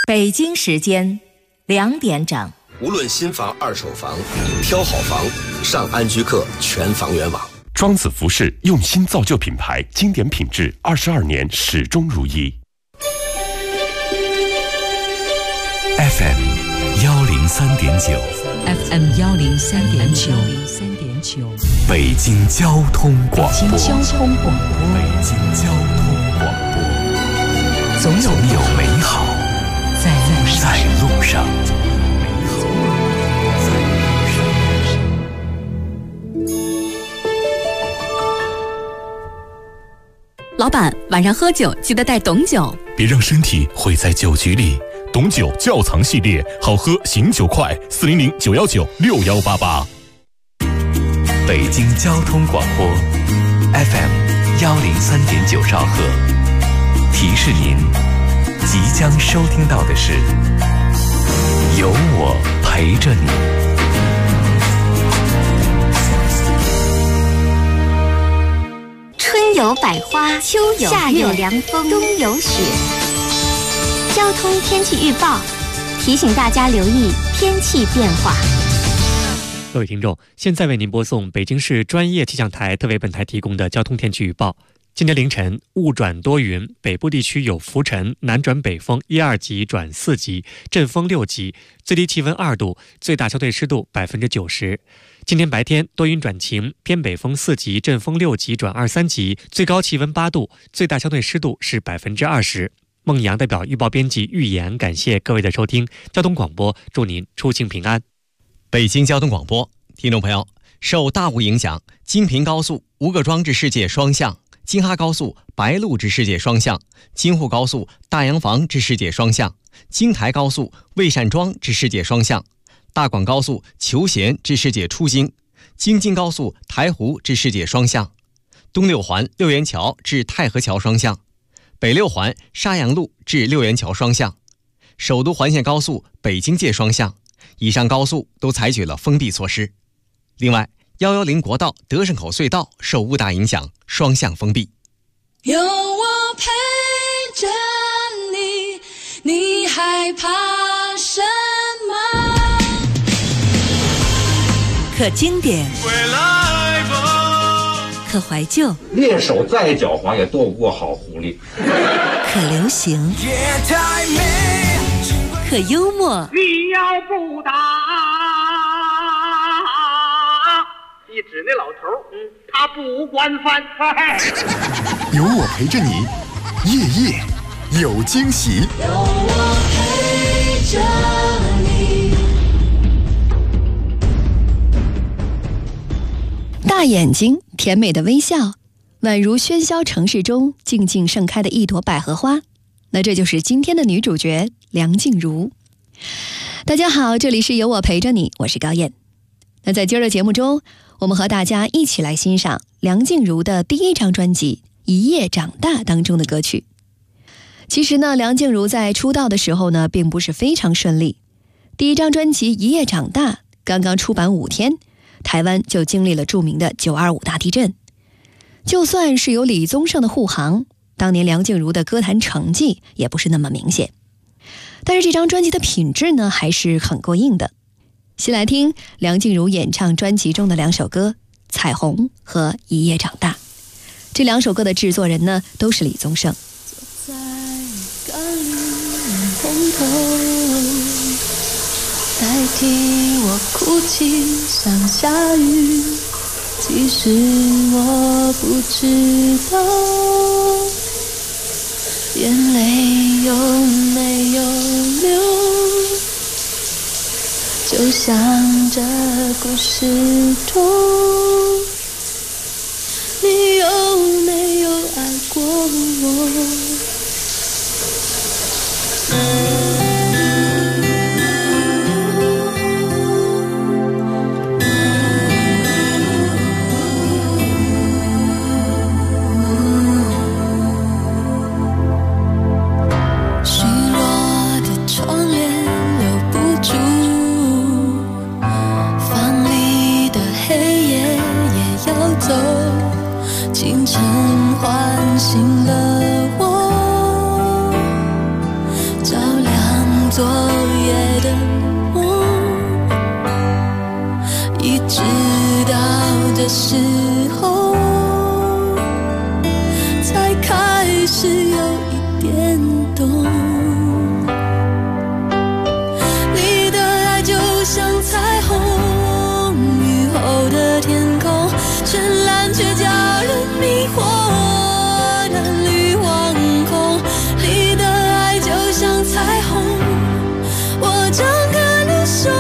北京时间2点整。 无论新房、二手房，挑好房，上安居客全房源网。 庄子服饰用心造就品牌，经典品质22年始终如一。 FM 103.9 FM 103.9 北京交通广播。 北京交通广播。 北京交通广播。总有美好在路上。 老板，晚上喝酒记得带董酒， 别让身体毁在酒局里。董酒窖藏系列，好喝醒酒快，400-919-6188。 北京交通广播 FM 103.9兆赫，提示您即将收听到的是有我陪着你。 春有百花，秋有夏有凉风，冬有雪。交通天气预报提醒大家留意天气变化。 各位听众，现在为您播送北京市专业气象台特为本台提供的交通天气预报。今天凌晨雾转多云，北部地区有浮尘，南转北风1、2级转4级，阵风6级，最低气温2度，最大相对湿度90%。今天白天多云转晴，偏北风4级，阵风6级转2、3级，最高气温8度，最大相对湿度是20%。孟阳代表预报编辑预言，感谢各位的收听。交通广播祝您出行平安。 北京交通广播，听众朋友，受大雾影响，京平高速吴各庄至世界双向，京哈高速白鹿至世界双向，京沪高速大洋房至世界双向，京台高速魏善庄至世界双向，大广高速求贤至世界出京，京津高速台湖至世界双向，东六环六元桥至太和桥双向，北六环沙洋路至六元桥双向，首都环线高速北京界双向，以上高速都采取了封闭措施。另外，110国道德胜口隧道受雾大影响，双向封闭。 有我陪着你，你害怕什么？ 可经典，可怀旧， 猎手再狡猾也斗不过好狐狸。 可流行，可幽默。 你要不打，一指那老头，他不管饭。 有我陪着你，夜夜有惊喜。 有我陪着你。 大眼睛，甜美的微笑，宛如喧嚣城市中静静盛开的一朵百合花。那这就是今天的女主角梁静茹。大家好，这里是有我陪着你，我是高燕。那在今儿的节目中，我们和大家一起来欣赏梁静茹的第一张专辑《一夜长大》当中的歌曲。其实呢，梁静茹在出道的时候呢，并不是非常顺利。第一张专辑《一夜长大》刚刚出版5天，台湾就经历了著名的925大地震。就算是有李宗盛的护航，当年梁静茹的歌坛成绩也不是那么明显。但是这张专辑的品质呢，还是很过硬的。先来听梁静茹演唱专辑中的2首歌《彩虹》和《一夜长大》。这2首歌的制作人呢，都是李宗盛。 坐在甘霖红头，代替我哭泣像下雨，其实我不知道眼泪有没有流，就像这故事中，你有没有爱过我？清晨唤醒了我，照亮时候，才开始有一点懂。你的爱就像彩虹，雨后的天空，绚烂却叫人迷惑的绿网空。你的爱就像彩虹，我张开了手，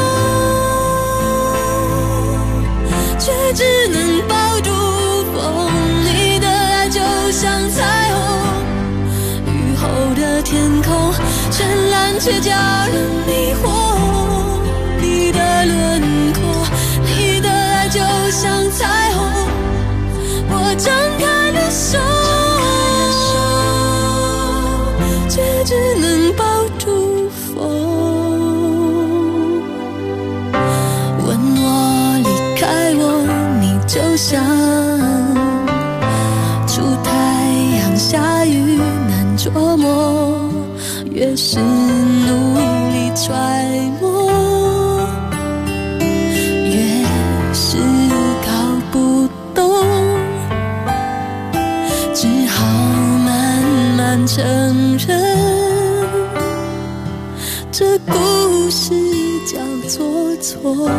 却只能抱住风。你的爱就像彩虹，雨后的天空，绚烂却叫人迷惑你的轮廓。你的爱就像彩虹，我张开了手，却只能抱住风。问我离开我，你就像出太阳下雨难捉摸，越是努力揣摩，越是搞不懂，只好慢慢承认，这故事叫做错。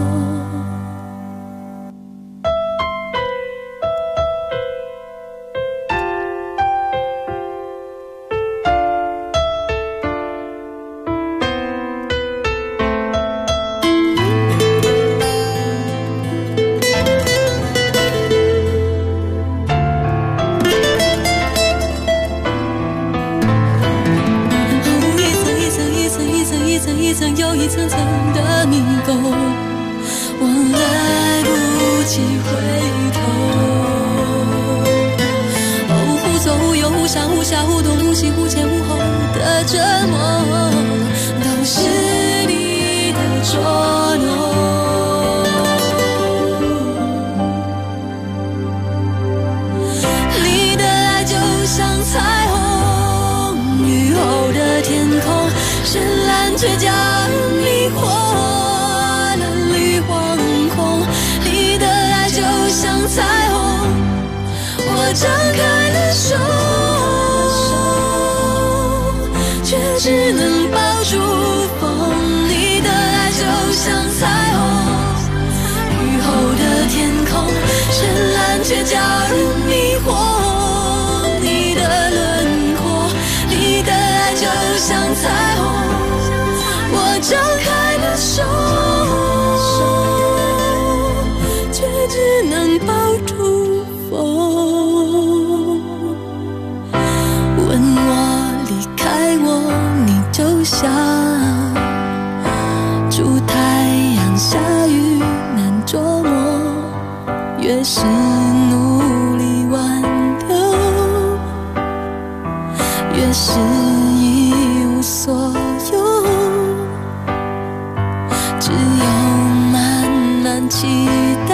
一层又一层层的迷宫，我来不及回头。忽左忽右，忽上忽下，忽东忽西，忽前忽后的折磨，都是你的捉弄。你的爱就像彩虹，雨后的天空，绚烂却叫人迷惑了绿惶恐。你的爱就像彩虹，我张开了手，却只能抱住风。你的爱就像彩虹，雨后的天空，绚烂却叫人迷惑你的轮廓。你的爱就像彩虹，我张开了手，却只能抱住风。问我离开我，你就像出太阳下雨难捉摸，越是努力挽留，越是一无所有，只有慢慢期待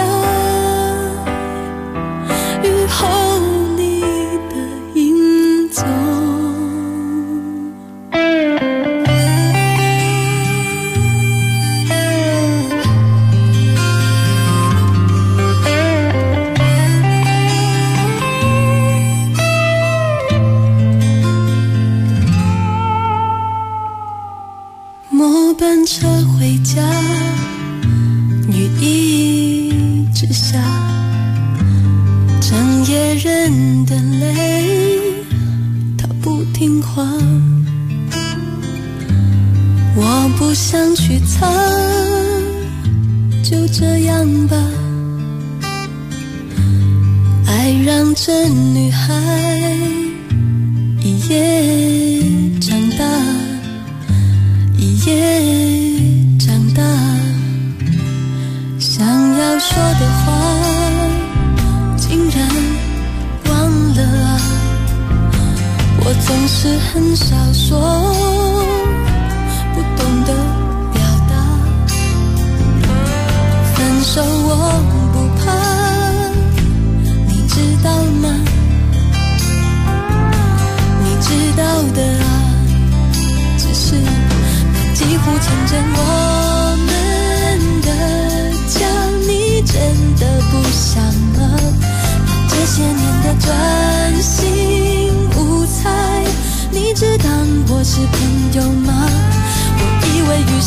雨后你的影踪。末班车回家，雨一直下，整夜人的泪，它不听话。我不想去藏，就这样吧。爱让这女孩一夜长大，一夜长大，想要说的话竟然忘了啊。我总是很少说，不懂得表达。分手我不怕，你知道吗？你知道的啊，只是几乎成真我们的家，你真的不想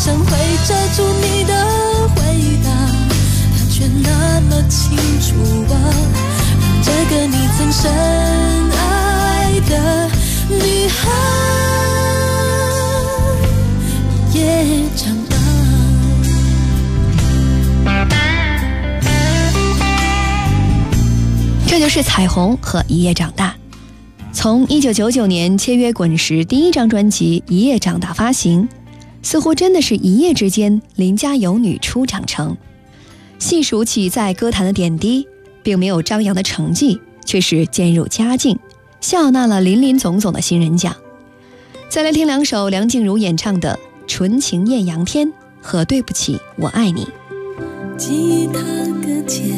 想会遮住你的回答，它却那么清楚啊，让这个你曾深爱的女孩也长大。 这就是彩虹和一夜长大。从1999年签约滚石第一张专辑《一夜长大》发行，似乎真的是一夜之间邻家有女初长成。细数起在歌坛的点滴，并没有张扬的成绩，却是渐入佳境，笑纳了林林总总的新人奖。再来听两首梁静茹演唱的《纯情艳阳天》和《对不起我爱你》。 吉他搁浅，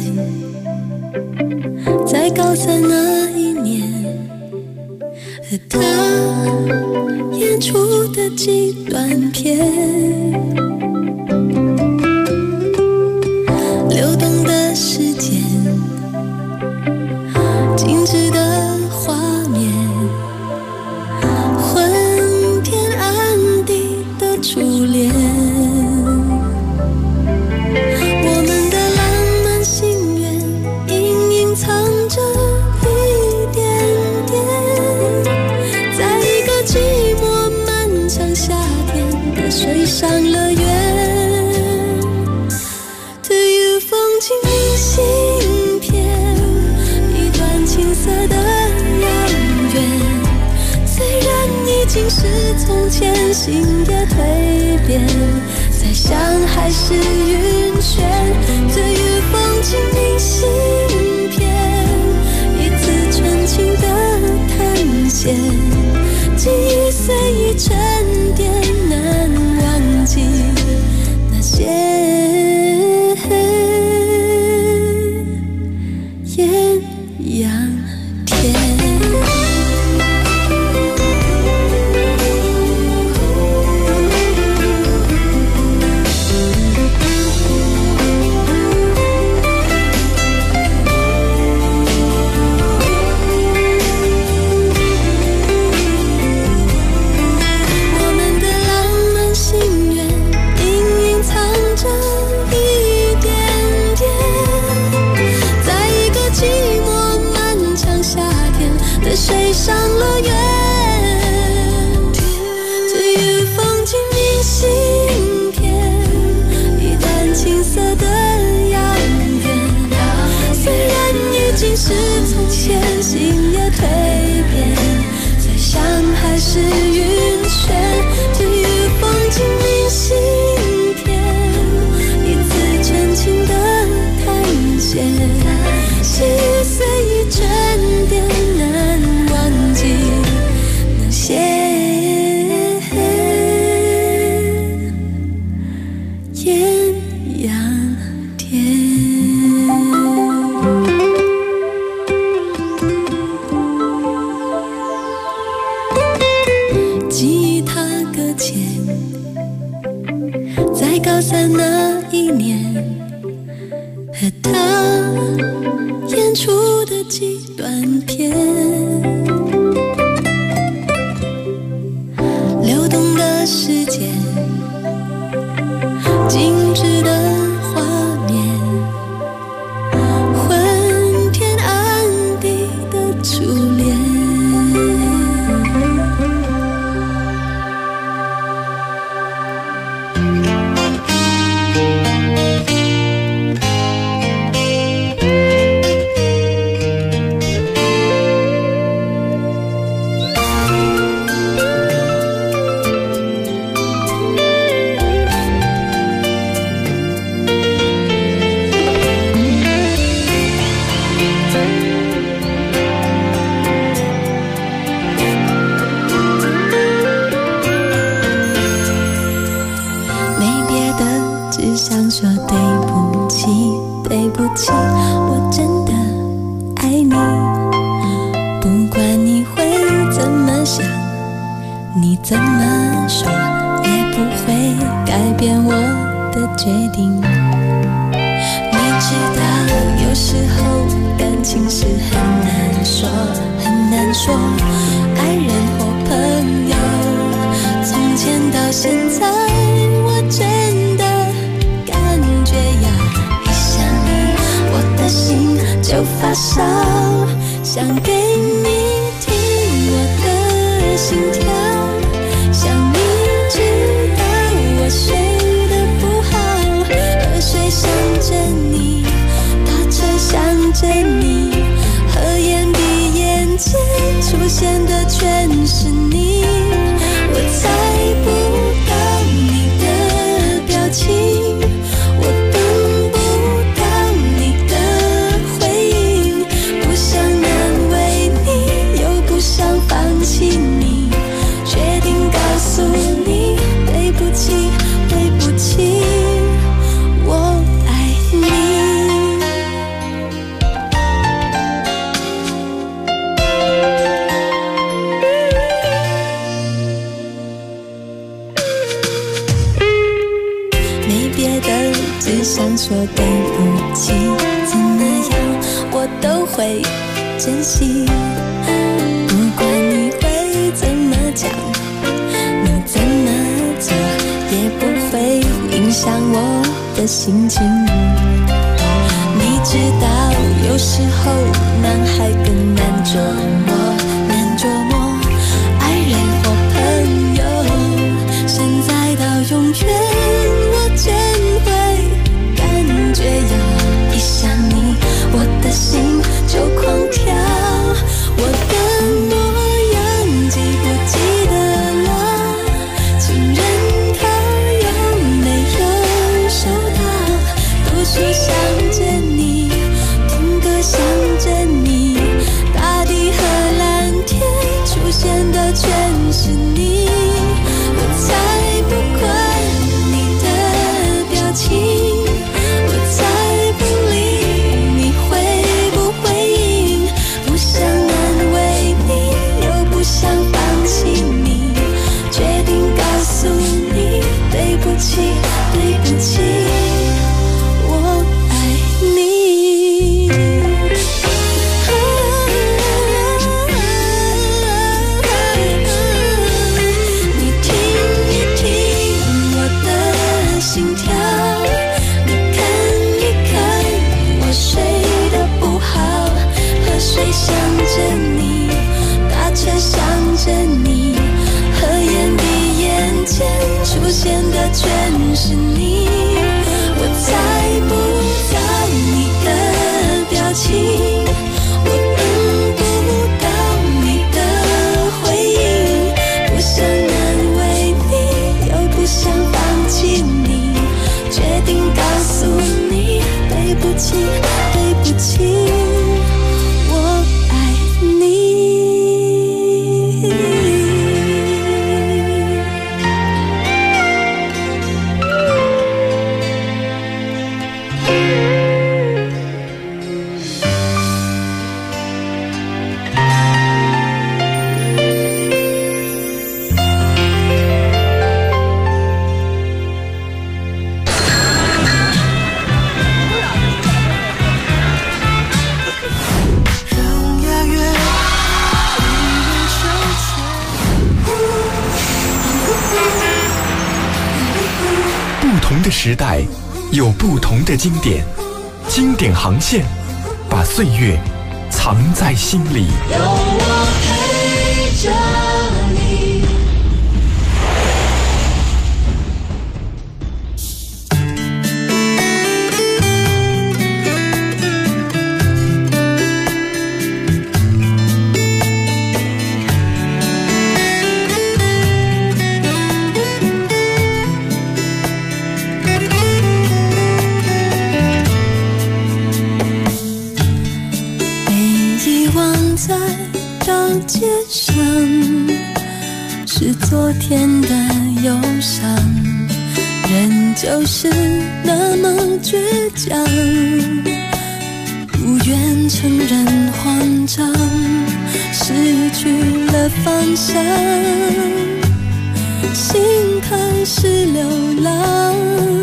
在高三那一年，和他演出的几段片，流动的时间，静止的画面，昏天暗地的初恋，我们的浪漫心愿隐隐藏着一点点，在一个寂寞漫长夏天的水上乐园。To you 风景明信片，一段青涩的遥远，虽然已经是从前，心也蜕变，再想还是晕眩。To you 风景明信片，一次纯情的探险，记忆虽已沉淀，难忘记那些艳阳天。水上乐园 To you 风景明信片，一段青涩的遥远，虽然已经是从前，心也蜕变，再想还是晕眩。 To you 风景明信片，一次纯情的探险，记忆虽已沉淀，难忘记那些艳阳天。吉他搁浅，在高三那一年，和他演出的几段片，流动的时间，静止的画面，昏天暗地的初恋。想说对不起，对不起，我真的爱你。不管你会怎么想，你怎么说，也不会改变我的决定。你知道，有时候感情是很难说，很难说，爱人或朋友，从前到现在，我真发烧，想给你听我的心跳，想你知道我睡得不好，河水想着你，大车想着你，合眼闭眼间出现的全是你，我猜不到你的表情，我等不到你的回应，不想难为你，又不想放弃你，决定告诉你，对不起，对不起，我爱你。没别的，只想说对不起，怎么样我都会珍惜，不管你会怎么讲，你怎么做也不会影响我的心情。你知道有时候男孩更难琢磨，难琢磨爱人或朋友，现在到永远我渐会感觉要一想你，我的心就狂跳，我的模样记不记得了？情人卡有没有收到？读书想着你，听歌想着你，大地和蓝天出现的全是你，我才不管你的表情，我才不理你会不回应，不想难为你，又不想放弃你，决定告诉你，对不起，对不起，我爱你。你听一听我的心跳，你看一看我睡得不好，河水想着你，大车想着你，合眼闭眼间出现的全是你，我猜不到你的表情，我等不到你的回应，不想难为你，又不想放弃你，决定告诉你，对不起，对不起，我爱你。 不同的时代有不同的经典，经典航线把岁月藏在心里。 有我陪着你。在大街上，是昨天的忧伤，人就是那么倔强，不愿承认慌张，失去了方向，心开始流浪，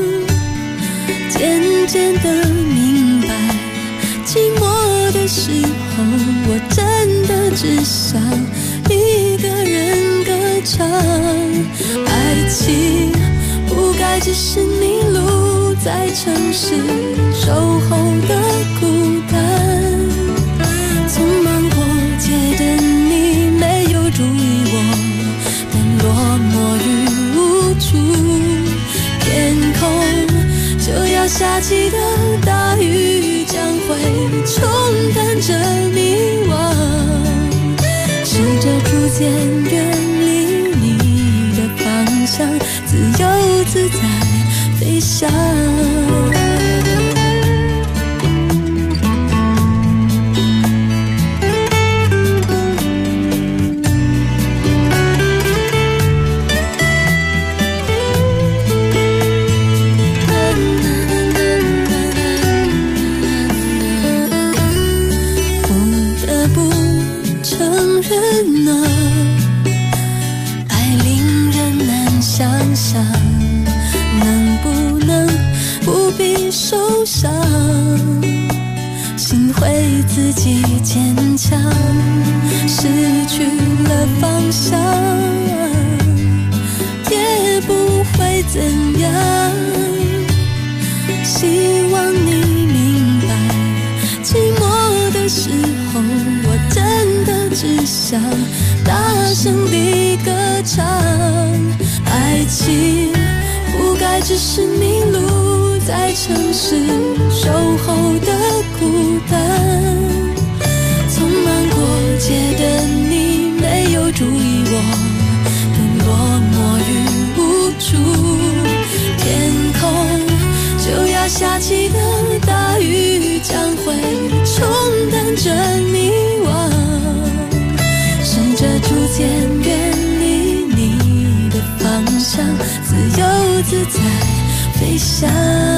渐渐地明白，寂寞的时候，我真的只想一个人歌唱。爱情不该只是迷路在城市守候的孤单。 注意我的落寞与无助，天空就要下起的大雨将会冲淡着迷惘，试着逐渐远离你的方向，自由自在飞翔。能不能不必受伤，心会自己坚强，失去了方向也不会怎样，希望你明白，寂寞的时候我真的只想大声地歌唱，爱情不该只是迷路在城市守候的孤单，匆忙过街的你没有注意我的落寞与无助，天空就要下起的大雨将会冲淡着迷惘，试着逐渐远离你的方向，自由自在飞翔。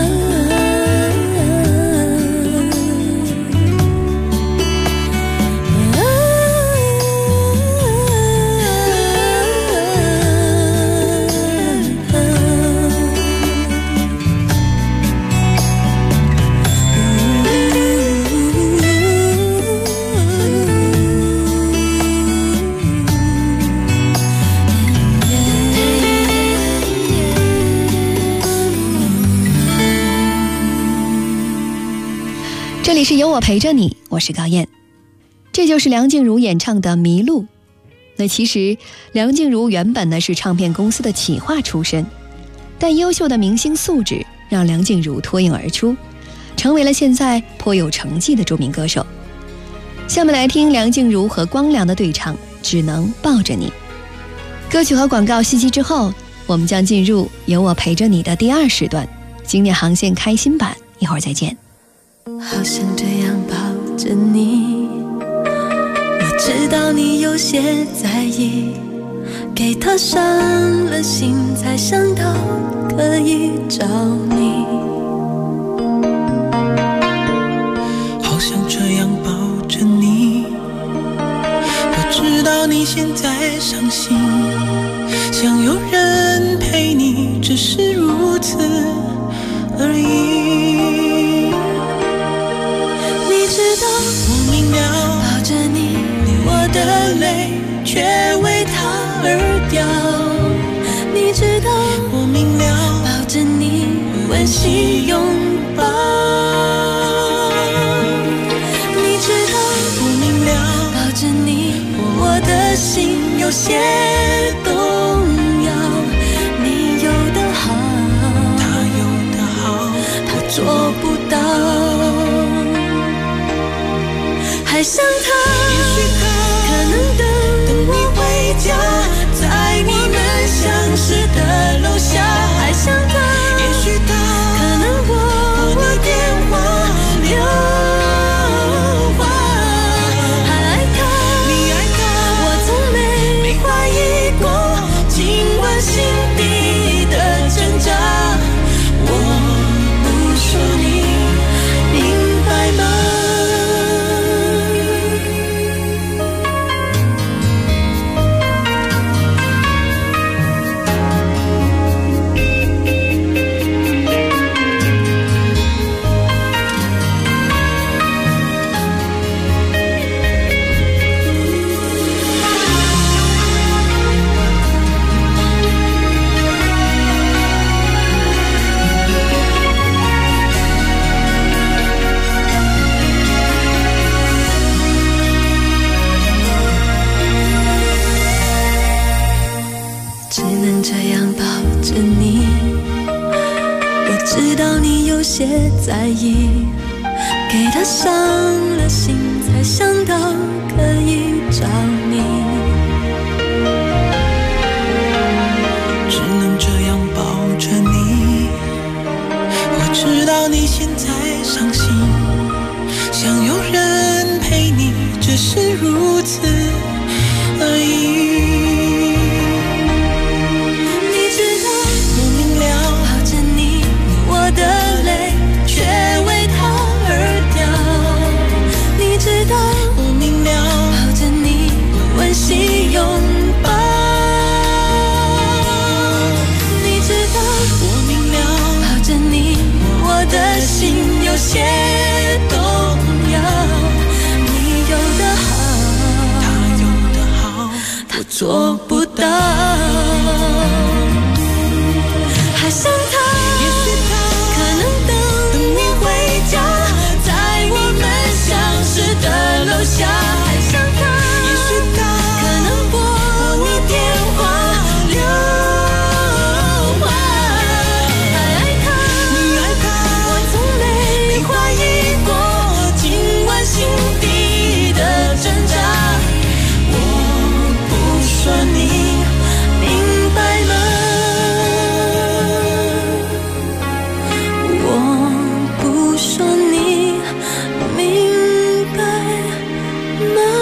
这里是有我陪着你，我是高燕。这就是梁静茹演唱的《迷路》。那其实梁静茹原本呢是唱片公司的企划出身，但优秀的明星素质让梁静茹脱颖而出，成为了现在颇有成绩的著名歌手。下面来听梁静茹和光良的对唱《只能抱着你》。歌曲和广告信息之后，我们将进入有我陪着你的第2时段，经典航线开心版，一会儿再见。 好想这样抱着你，我知道你有些在意，给他伤了心才想到可以找你。 好想这样抱着你，我知道你现在伤心，想有人陪你，只是如此而已。我明了，抱着你，我的泪却为他而掉。你知道，我明了，抱着你，温馨拥抱。你知道，我明了，抱着你，我的心有些动摇。你有的好，他有的好，他做不到。还想他，也许他可能等你回家，在你们相识的楼下。还想他，也许他可能拨我电话留话。还爱他，你爱他，我从没怀疑过，尽管心底的挣扎，我不说你明白吗？ 有些在意，给他伤了心，才想到可以找你。 只能这样抱着你，我知道你现在伤心，想有人陪你，只是如此而已。 你知道我明了，抱着你，我的泪却为他而掉。你知道我明了，抱着你，温馨拥抱。你知道我明了，抱着你，我的心有些动摇。你有的好， 他有的好， 他做不到。还想他， 也许他可能等你回家，在我们相识的楼下。还想他， 也许他可能拨你电话留话。还爱他， 你爱他， 我从没怀疑过，尽管心底的挣扎。我不说你明白吗？我不说你明白吗？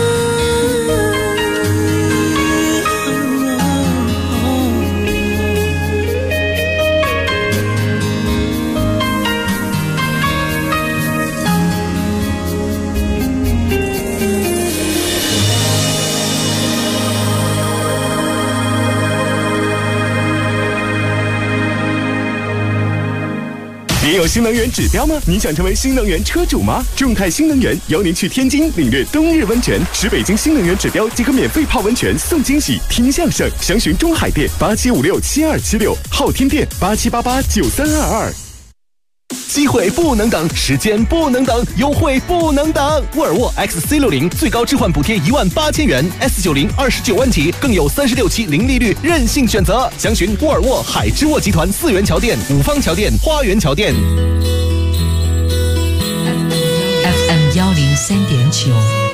您有新能源指标吗？您想成为新能源车主吗？众泰新能源邀您去天津领略冬日温泉，持北京新能源指标即可免费泡温泉送惊喜，听相声。详询中海店87567276，昊天店87889322。机会不能等，时间不能等，优惠不能等。沃尔沃 XC60最高置换补贴18000元 ，S90 29万起，更有36期零利率任性选择。详询沃尔沃海之沃集团4元桥店、五方桥店、花园桥店。 FM 103.9，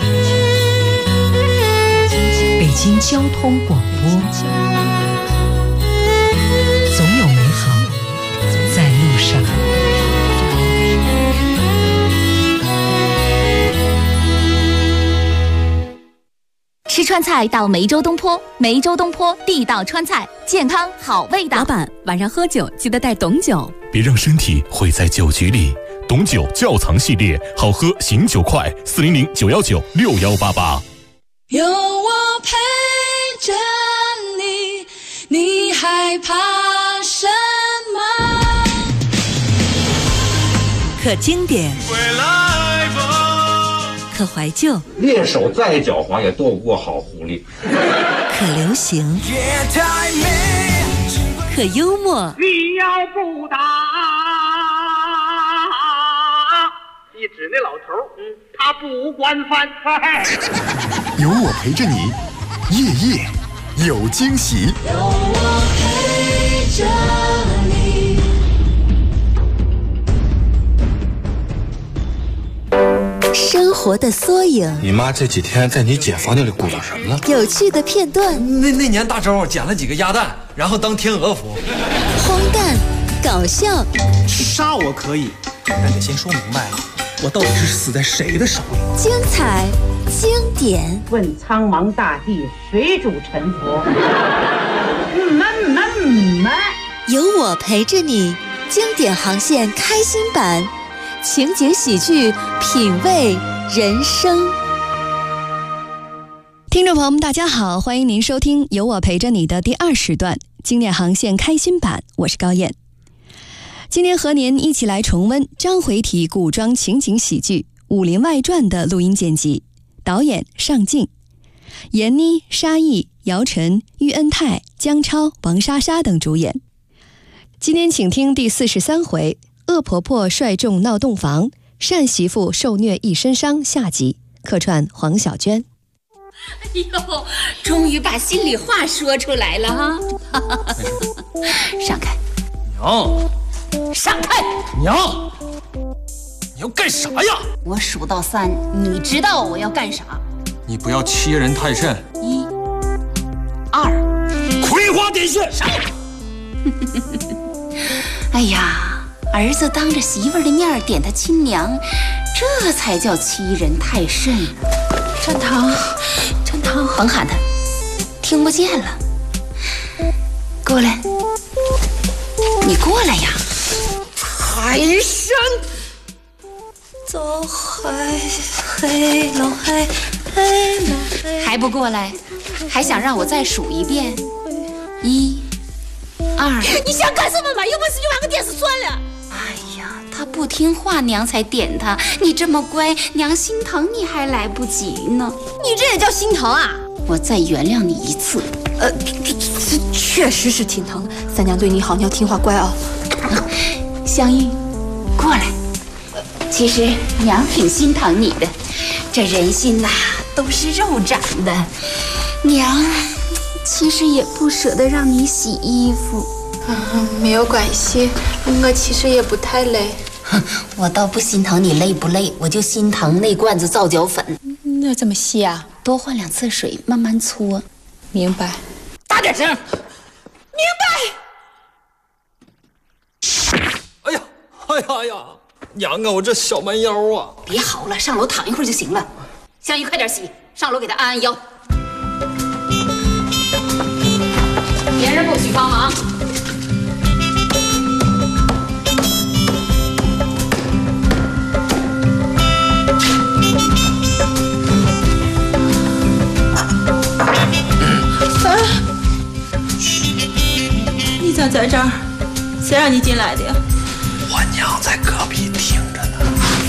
北京交通广播，总有美好在路上。 吃川菜到梅州东坡，梅州东坡地道川菜，健康好味道。老板，晚上喝酒记得带董酒， 别让身体毁在酒局里。董酒窖藏系列，好喝醒酒快，400-919-6188。 有我陪着你，你害怕什么？ 可经典， 回来吧。 可怀旧， 猎手再狡猾也斗不过好狐狸。 可流行，可幽默。 你要不打，一指那老头，他不惯犯。 有我陪着你，夜夜有惊喜。 有我陪着你。 生活的缩影， 你妈这几天在你姐房间里鼓捣什么了？ 有趣的片段。 那年大周捡了几个鸭蛋，然后当天鹅服。 荒诞，搞笑。 杀我可以，但得先说明白了，我到底是死在谁的手里？ 精彩，经典。 问苍茫大地，谁主沉浮？ 有我陪着你，经典航线开心版。情景喜剧，品味人生。 听众朋友们，大家好，欢迎您收听《有我陪着你》的第2时段经典航线开心版，我是高燕。今天和您一起来重温章回体古装情景喜剧《武林外传》的录音剪辑，导演尚敬，闫妮、沙溢、姚晨、喻恩泰、姜超、王莎莎等主演。今天请听第43回恶婆婆率众闹洞房，单媳妇受虐一身伤下集，客串黄小娟。 哎呦，终于把心里话说出来了哈！ 没事。 让开。 娘， 上台。 娘，你要干啥呀？ 我数到3，你知道我要干啥？ 你不要欺人太甚。 1、2， 葵花点穴。 上。哎呀，儿子当着媳妇儿的面点他亲娘，这才叫欺人太甚。站堂，站堂，甭喊他，听不见了。过来，你过来呀！ 海参， 走海，黑老海，黑老海。 还不过来？还想让我再数一遍？1、2。 你想干什么嘛？有本事就拿个电视算了。哎呀，他不听话，娘才点他。你这么乖，娘心疼你还来不及呢。 你这也叫心疼啊？ 我再原谅你一次。 这确实是挺疼的。三娘对你好，你要听话乖啊。 香玉，过来。其实娘挺心疼你的，这人心呐，都是肉长的。娘其实也不舍得让你洗衣服。 没有关系，我其实也不太累。 我倒不心疼你累不累，我就心疼那罐子皂角粉。 那怎么洗啊？ 多换2次水，慢慢搓。 明白。 大点声。 明白。哎呀，哎呀，娘啊，我这小蛮腰啊！ 别嚎了，上楼躺一会儿就行了。香玉，快点洗，上楼给他按腰。别人不许帮忙。 你咋在这儿？谁让你进来的呀？ 我娘在隔壁听着呢。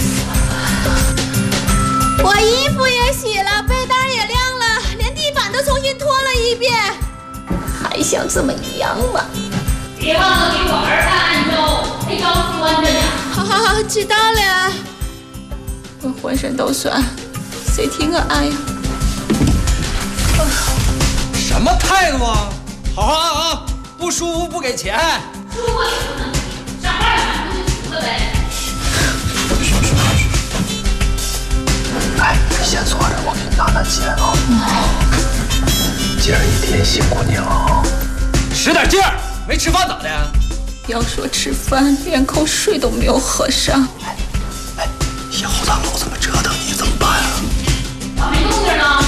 我衣服也洗了，被单也晾了，连地板都重新拖了一遍。还想怎么样嘛？ 别忘了给我儿子按腰，那腰酸着呢。 好好好，知道了。我浑身都酸，谁听我按呀？ 什么态度啊？好好按啊！不舒服不给钱。 舒服也不能给，上班了不就行了呗。 哎，你先坐着，我给你拿钱啊。今儿一天辛苦你了。 使点劲儿，没吃饭咋的？ 要说吃饭，连口水都没有喝上。 哎，以后他老这么折腾你怎么办啊？ 咋没动静呢？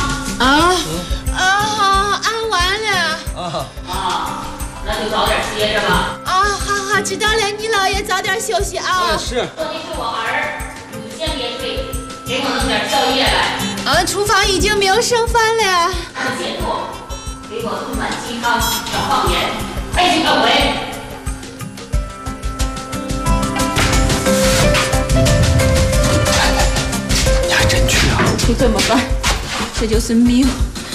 好，按完了。 那就早点歇着吧。 好，知道了，你姥爷早点休息啊。 是。 说的是我儿，你先别睡，给我弄点宵夜来。 厨房已经没有剩饭了。 按节奏，给我炖碗鸡汤，少放盐，快去赶回。 你还真去啊？ 就这么办，这就是命。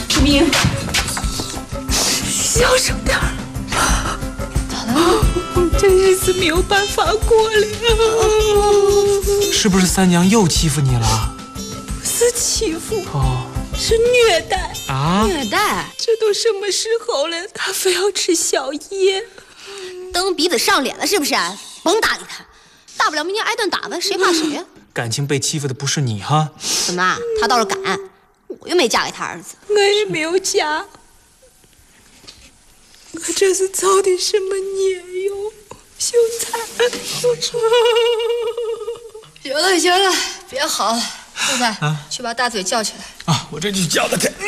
小声点儿。咋了？这日子没有办法过了。 是不是三娘又欺负你了？ 不是欺负，是虐待啊！ 虐待？这都什么时候了，他非要吃宵夜， 蹬鼻子上脸了是不是？甭搭理他，大不了明天挨顿打吧，谁怕谁呀？ 感情被欺负的不是你哈？ 怎么他倒是敢，我又没嫁给他儿子。 我也没有嫁，我这是造的什么孽哟？秀才，行了，别嚎了，秀才，去把大嘴叫起来。 我这就叫他去。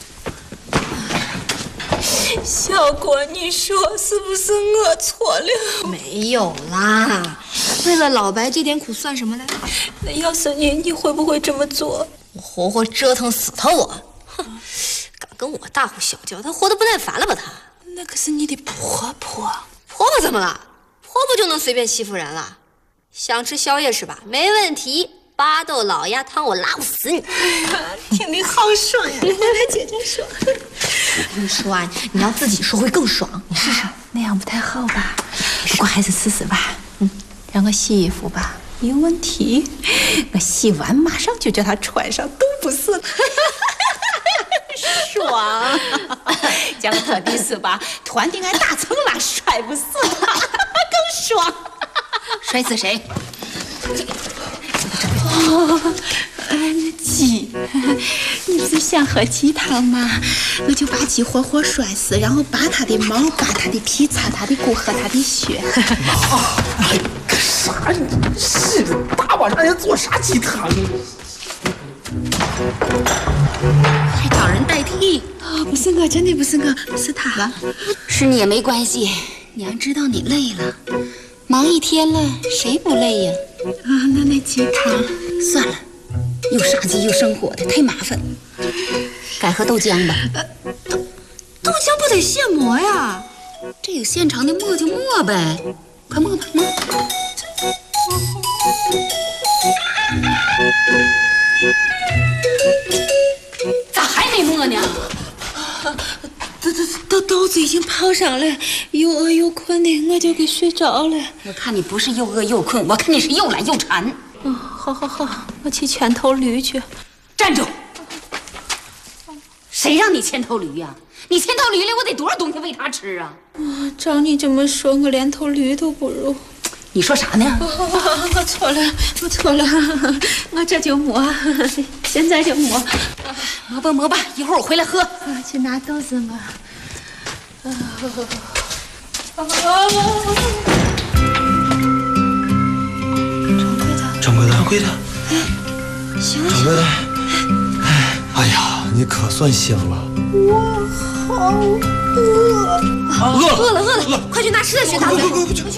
小果，你说是不是我错了？ 没有啦，为了老白这点苦算什么来？ 那要是你会不会这么做？ 我活活折腾死他！我，哼，敢跟我大呼小叫，他活得不耐烦了吧？他那可是你的婆婆， 婆婆怎么了？婆婆就能随便欺负人了？想吃宵夜是吧？没问题，巴豆老鸭汤我拉不死你。 听你好爽呀！来，姐姐说。 我跟你说啊，你要自己说会更爽，你试试。 那样不太好吧？不过还是试试吧。让我洗衣服吧，没有问题。我洗完马上就叫他穿上，都不是。爽！讲特的是吧？团顶俺大成了，帅不死他，更爽。 摔死谁？ 哦，鸡，你不是想喝鸡汤吗？我就把鸡活活摔死，然后拔它的毛，扒它的皮，擦它的骨，喝它的血。 哎，干啥？你是个大晚上要做啥鸡汤？ 还找人代替？ 哦，不是我，真的不是我，是他。 是你也没关系，娘知道你累了，忙一天了，谁不累呀？ 啊，那鸡汤算了，又杀鸡又生火的，太麻烦。改喝豆浆吧。 豆浆不得现磨呀？ 这有现成的磨就磨呗，快磨吧，磨。咋还没磨呢？ 豆子已经泡上了，又饿又困的，我就给睡着了。 我看你不是又饿又困，我看你是又懒又馋。 好，我去牵头驴去。 站住！谁让你牵头驴呀？你牵头驴了，我得多少东西喂它吃啊？ 照你这么说，我连头驴都不如。 你说啥呢？ 我错了，我这就磨，现在就磨。 磨吧，一会儿我回来喝。 去拿豆子磨。 掌柜的， 掌柜的，哎呀，你可算醒了。 我好饿。饿了，快去拿吃的去，大嘴。快去。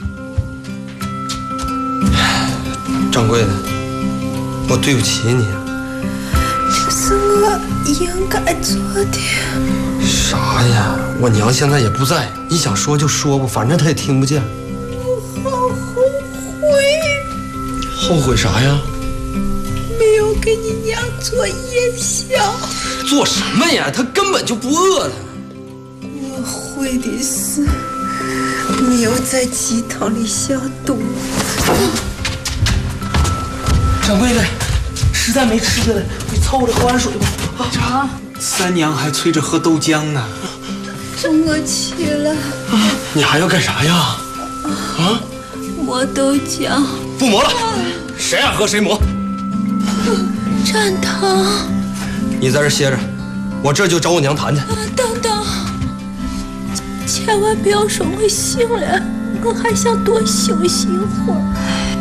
掌柜的，我对不起你。 这是我应该做的。 啥呀？我娘现在也不在，你想说就说吧，反正她也听不见。 我好后悔。 后悔啥呀？ 没有给你娘做夜宵。 做什么呀？她根本就不饿的。 我会的是没有在鸡汤里下毒。 掌柜的，实在没吃的了，你凑合着喝碗水吧。 啊！ 三娘还催着喝豆浆呢。 我去了。 你还要干啥呀？ 磨豆浆。 不磨了，谁爱喝谁磨。 站堂。 你在这歇着，我这就找我娘谈谈。 等，千万不要说我醒了，我还想多休息一会儿。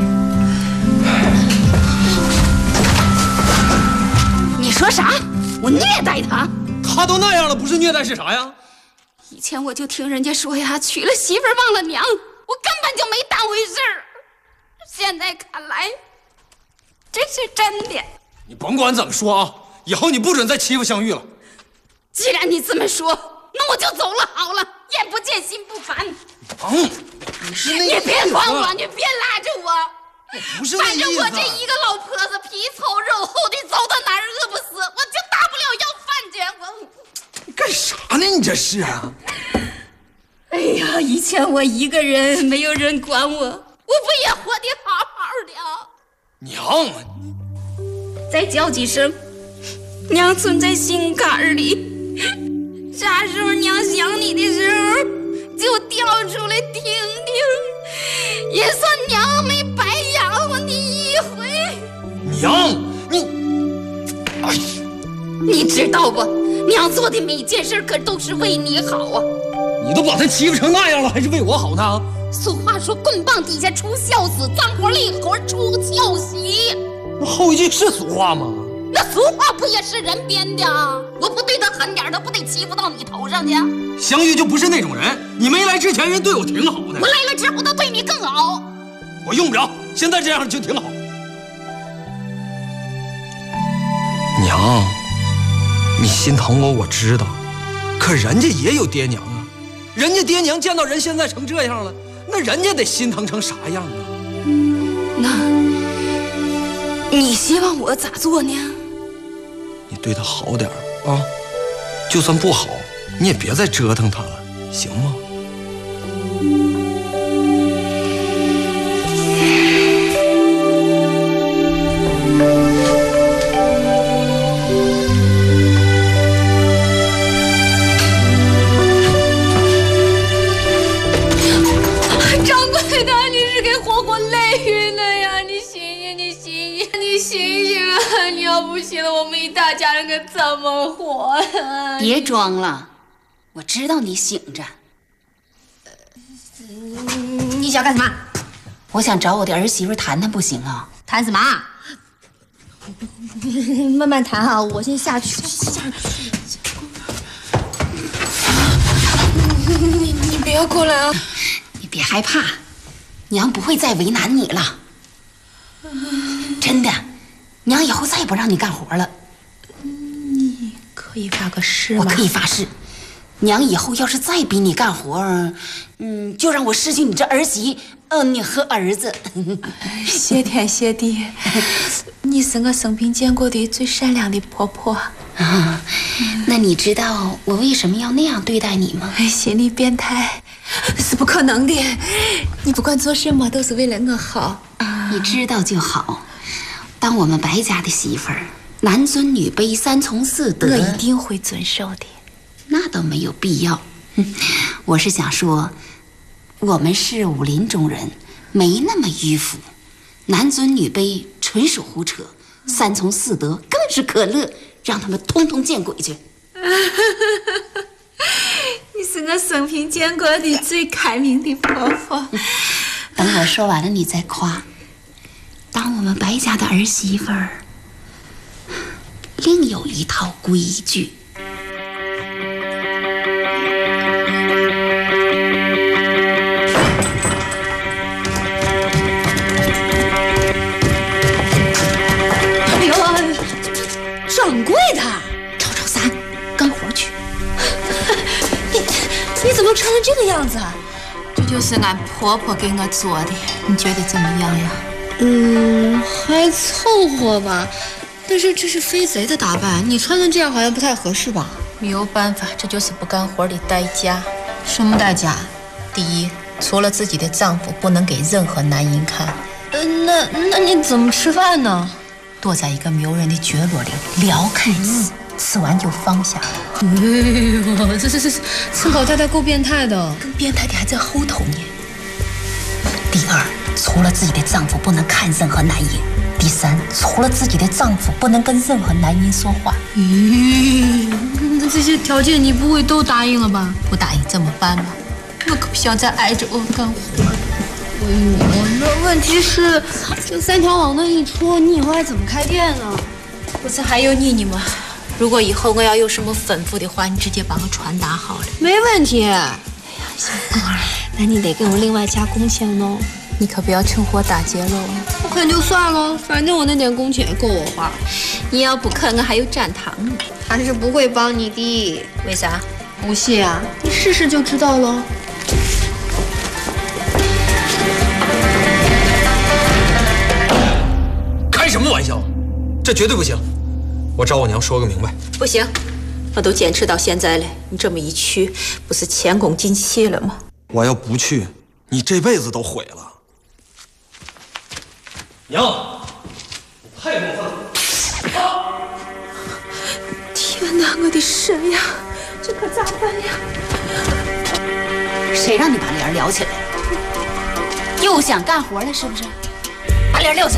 你说啥？我虐待他？ 他都那样了，不是虐待是啥呀？ 以前我就听人家说呀，娶了媳妇忘了娘，我根本就没当回事儿。现在看来，这是真的。 你甭管怎么说啊，以后你不准再欺负香玉了。 既然你这么说，那我就走了好了，眼不见心不烦。你别管我，你别拉着我。 不是， 反正我这一个老婆子，皮糙肉厚的，走到哪儿饿不死，我就大不了要饭去。 你干啥呢？你这是啊？ 哎呀，以前我一个人，没有人管我，我不也活得好好的？ 娘， 再叫几声，娘存在心坎里。啥时候娘想你的时候，就调出来听听，也算娘没白养活你一回。 娘，哎， 你知道不？娘做的每件事可都是为你好啊！ 你都把他欺负成那样了，还是为我好呢？ 俗话说，棍棒底下出孝子，脏活累活出孝媳。 那后一句是俗话吗？ 那俗话不也是人编的？我不对他狠点，他不得欺负到你头上去？ 香玉就不是那种人，你没来之前人对我挺好的， 我来了之后他对你更好。 我用不着，现在这样就挺好。娘，你心疼我，我知道，可人家也有爹娘啊，人家爹娘见到人现在成这样了，那人家得心疼成啥样啊？ 那你希望我咋做呢？ 你对他好点啊，就算不好，你也别再折腾他了，行吗？ 掌柜的，你是给活活可怎么活呀？ 别装了，我知道你醒着。 你想干什么？ 我想找我的儿媳妇谈谈，不行啊？ 谈什么？慢慢谈啊，我先下去。 你不要过来啊！ 你别害怕，娘不会再为难你了。真的，娘以后再也不让你干活了。 你可以发个誓吗？ 我可以发誓，娘以后要是再逼你干活，就让我失去你这儿媳，你和儿子。 谢天谢地，你是我生平见过的最善良的婆婆。 那你知道我为什么要那样对待你吗？ 心理变态是不可能的，你不管做什么都是为了我好。 你知道就好。当我们白家的媳妇儿，男尊女卑，三从四德， 我一定会遵守的。 那倒没有必要。我是想说，我们是武林中人，没那么迂腐。男尊女卑纯属胡扯，三从四德更是可乐，让他们通通见鬼去。 你是我生平见过的最开明的婆婆。 等我说完了，你再夸。当我们白家的儿媳妇儿，另有一套规矩。 哎呦，掌柜的， 瞅瞅伞，干活去。 你怎么穿成这个样子啊？ 这就是俺婆婆给我做的，你觉得怎么样呀？ 还凑合吧，但是这是飞贼的打扮，你穿成这样好像不太合适吧？ 没有办法，这就是不干活的代价。 什么代价？ 第一，除了自己的丈夫，不能给任何男人看。 那你怎么吃饭呢？ 躲在一个没有人的角落里撩开吃，吃完就放下。 哎呦，这老太太够变态的， 更变态的还在后头呢。第二，除了自己的丈夫不能看任何男人。第三，除了自己的丈夫不能跟任何男人说话。 那这些条件你不会都答应了吧？ 不答应怎么办嘛？我可不想再挨着我干活。 那问题是，这3条网那一戳，你以后还怎么开店呢？ 不是还有你吗？如果以后我要有什么吩咐的话，你直接把我传达好了。 没问题。哎呀，小花，那你得给我另外加工钱哦。 你可不要趁火打劫喽！ 不肯就算了，反正我那点工钱也够我花。 你要不肯，我还有蘸糖呢。 他是不会帮你的。 为啥？ 不信啊，你试试就知道了。 开什么玩笑？这绝对不行！我找我娘说个明白。 不行，我都坚持到现在了，你这么一去，不是前功尽弃了吗？ 我要不去，你这辈子都毁了。娘，太过分了！啊！ 天哪，我的神呀，这可咋办呀？ 谁让你把帘撩起来了？又想干活了是不是？把帘撂下！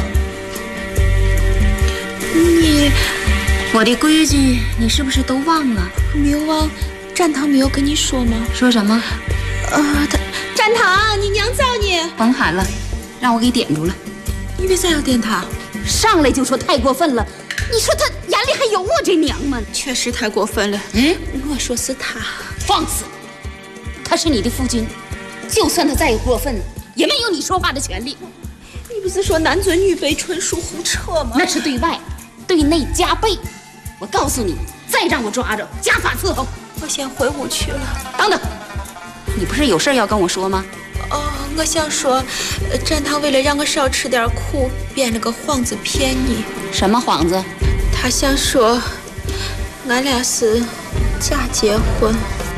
我的规矩你是不是都忘了？ 没有忘。战堂没有跟你说吗？ 说什么？ 战堂，你娘找你。 甭喊了，让我给点住了。 你为啥要点他？ 上来就说太过分了。你说他眼里还有我这娘吗？ 确实太过分了。我说是他。 放肆！他是你的夫君，就算他再过分，也没有你说话的权利。 你不是说男尊女卑纯属胡扯吗？ 那是对外，对内加倍。我告诉你，再让我抓着，家法伺候。 我先回屋去了。 等等，你不是有事要跟我说吗？ 我想说，战堂为了让我少吃点苦，编了个幌子骗你。 什么幌子？ 他想说，俺俩是假结婚。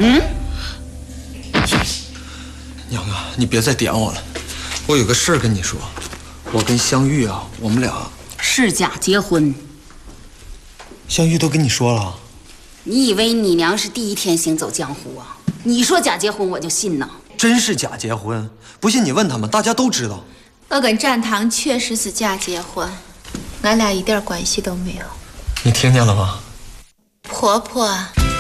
娘啊，你别再点我了，我有个事儿跟你说。我跟香玉啊，我们俩是假结婚。 香玉都跟你说了。 你以为你娘是第一天行走江湖啊？你说假结婚我就信呢。 真是假结婚，不信你问他们，大家都知道。 我跟战堂确实是假结婚，俺俩一点关系都没有。 你听见了吗？ 婆婆。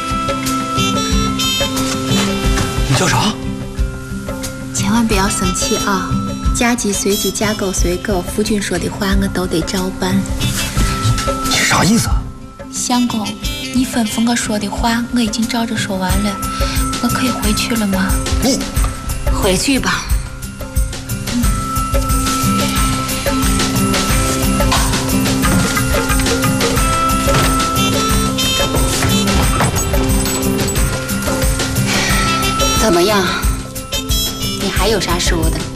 你叫啥？ 千万不要生气啊！嫁鸡随鸡，嫁狗随狗，夫君说的话我都得照办。 你啥意思啊？ 相公，你吩咐我说的话我已经照着说完了，我可以回去了吗？ 你回去吧。怎么样？你还有啥说的？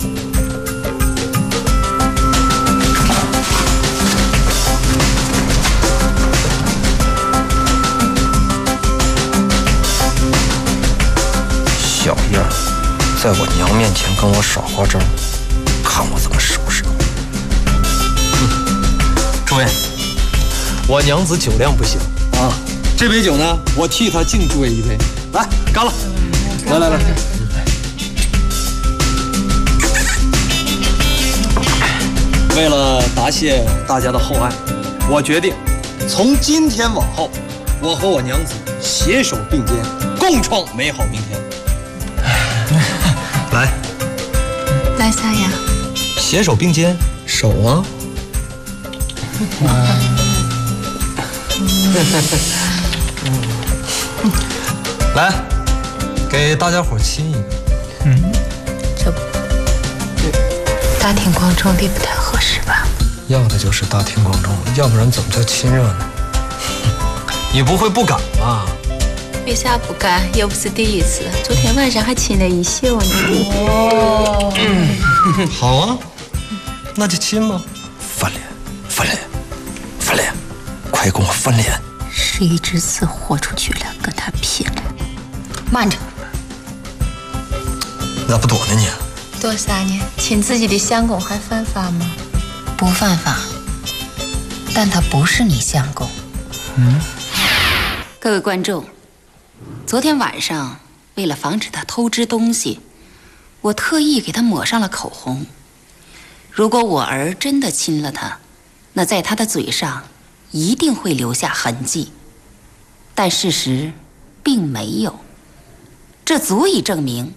小样，在我娘面前跟我耍花招，看我怎么收拾你！ 诸位，我娘子酒量不行啊，这杯酒呢，我替她敬诸位一杯，来，干了！来，为了答谢大家的厚爱，我决定从今天往后，我和我娘子携手并肩，共创美好明天。 来啥呀？ 携手并肩，手啊！来，给大家伙亲一个。 这大庭广众的不太合适吧？ 要的就是大庭广众，要不然怎么叫亲热呢？ 你不会不敢吧？ 为啥不敢？又不是第一次，昨天晚上还亲了一宿呢。 好啊，那就亲吧。 翻脸，快跟我翻脸！ 谁知此豁出去了，跟他拼了！慢着， 咋不躲呢你？ 躲啥呢？亲自己的相公还犯法吗？ 不犯法，但他不是你相公。各位观众，昨天晚上为了防止他偷吃东西，我特意给他抹上了口红。如果我儿真的亲了他，那在他的嘴上一定会留下痕迹，但事实并没有，这足以证明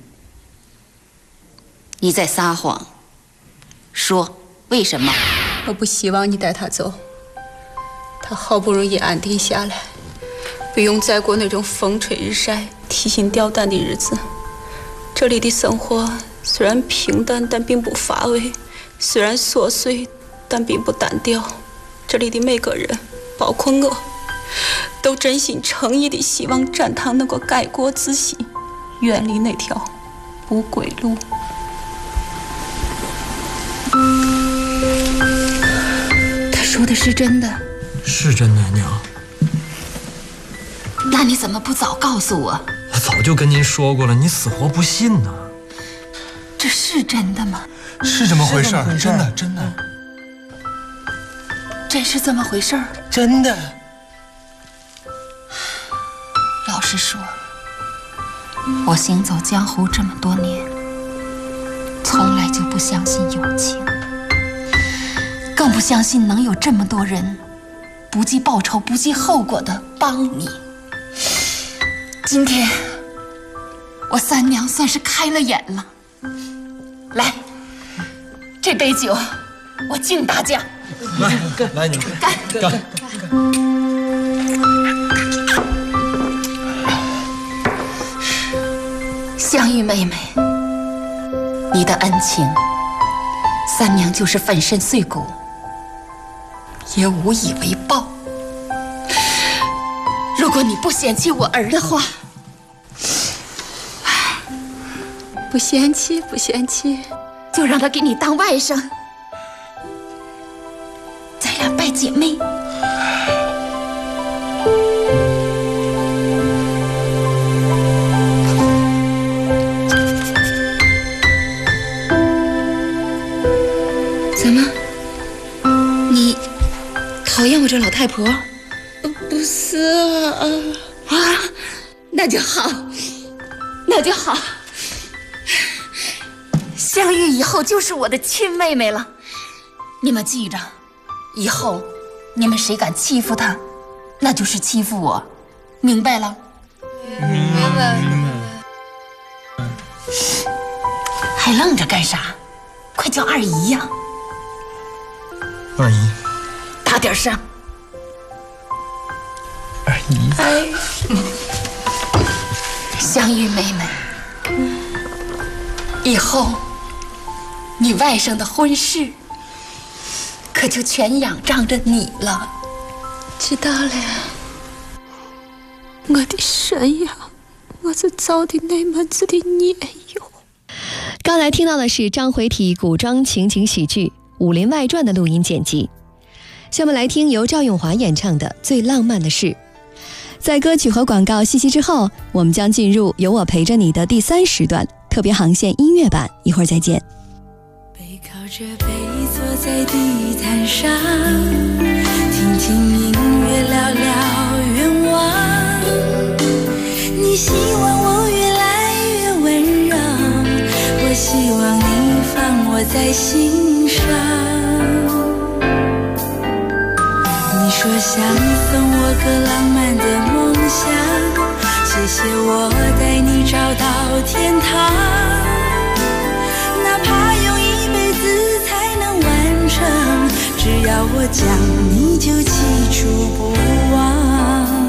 你在撒谎。说为什么？ 我不希望你带他走，他好不容易安定下来，不用再过那种风吹日晒、提心吊胆的日子。这里的生活虽然平淡，但并不乏味；虽然琐碎，但并不单调。这里的每个人，包括我，都真心诚意地希望展堂能够改过自新，远离那条不归路。他说的是真的？ 是真的，娘。 那你怎么不早告诉我？ 我早就跟您说过了，你死活不信呢。 这是真的吗？ 是这么回事，真的。 真是这么回事？ 真的。 老实说，我行走江湖这么多年，从来就不相信友情，更不相信能有这么多人不计报酬、不计后果的帮你。今天，我三娘算是开了眼了。来，这杯酒我敬大家。 来，你们干！ 香玉妹妹，你的恩情，三娘就是粉身碎骨也无以为报。如果你不嫌弃我儿的话， 不嫌弃， 就让他给你当外甥，咱俩拜姐妹。 怎么？你讨厌我这老太婆？不是啊，那就好， 香玉以后就是我的亲妹妹了，你们记着，以后你们谁敢欺负她，那就是欺负我， 明白了？ 明白。 还愣着干啥？快叫二姨呀！ 二姨， 大点声。 二姨， 哎，香玉妹妹，以后你外甥的婚事可就全仰仗着你了。 知道了，我的神呀，我是造的那门子的孽哟。 刚才听到的是章回体古装情景喜剧《武林外传》的录音剪辑。下面来听由赵咏华演唱的《最浪漫的事》。在歌曲和广告信息之后，我们将进入有我陪着你的第3时段特别航线音乐版，一会儿再见。 背靠着背坐在地毯上，听听音乐，聊聊愿望。你希望我越来越温柔，我希望你放我在心上。你说想送我个浪漫的梦想，谢谢我带你找到天堂，哪怕用一辈子才能完成，只要我讲你就记住不忘。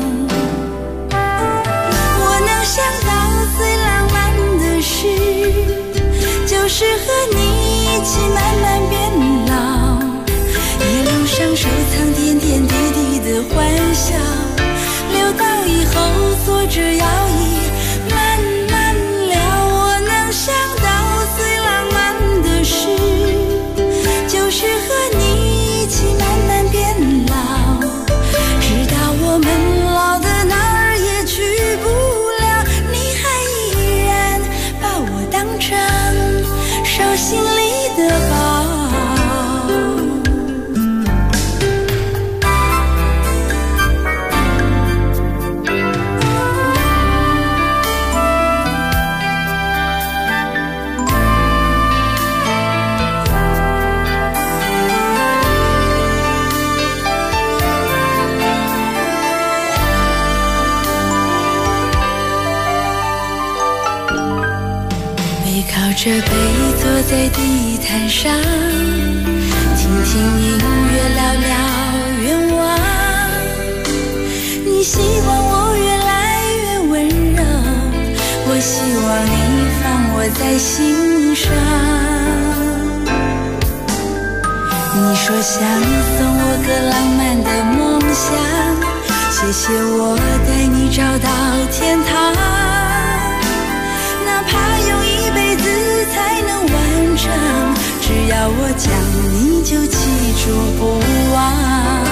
我能想到最浪漫的事，就是和你一起慢慢变老，一路上收藏点点滴滴的欢笑，留到以后坐着摇椅慢慢聊。我能想到最浪漫的事，就是和你一起慢慢变老，直到我们老的哪儿也去不了，你还依然把我当成手心里的宝。靠着背坐在地毯上，听听音乐，聊聊愿望。你希望我越来越温柔，我希望你放我在心上。你说想送我个浪漫的梦想，谢谢我带你找到天堂，哪怕用一辈子才能完成，只要我讲你就记住不忘。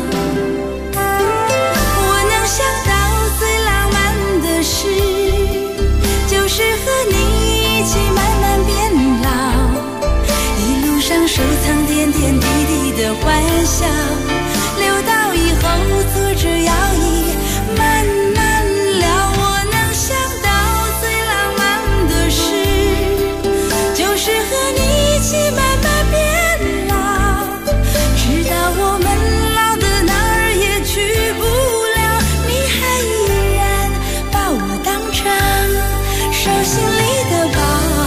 我能想到最浪漫的事，就是和你一起慢慢变老，一路上收藏点点滴滴的欢笑，留到以后坐着摇椅慢慢聊。我能想到最浪漫的事，就是和你一起慢慢变老，直到我们老的哪儿也去不了，你还依然把我当成手心里的宝。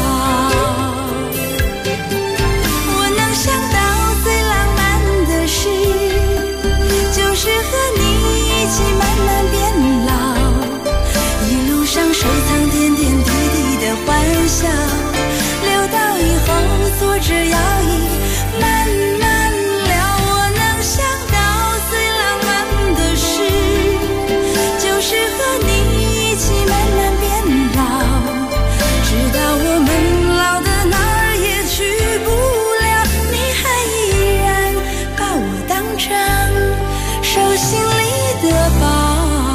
我能想到最浪漫的事，就是和你一起慢慢变老，一路上收藏点点滴滴的欢笑，留到以后坐着摇椅慢慢聊。我能想到最浪漫的事，就是和你一起慢慢变老，直到我们老的哪儿也去不了，你还依然把我当成手心里的宝。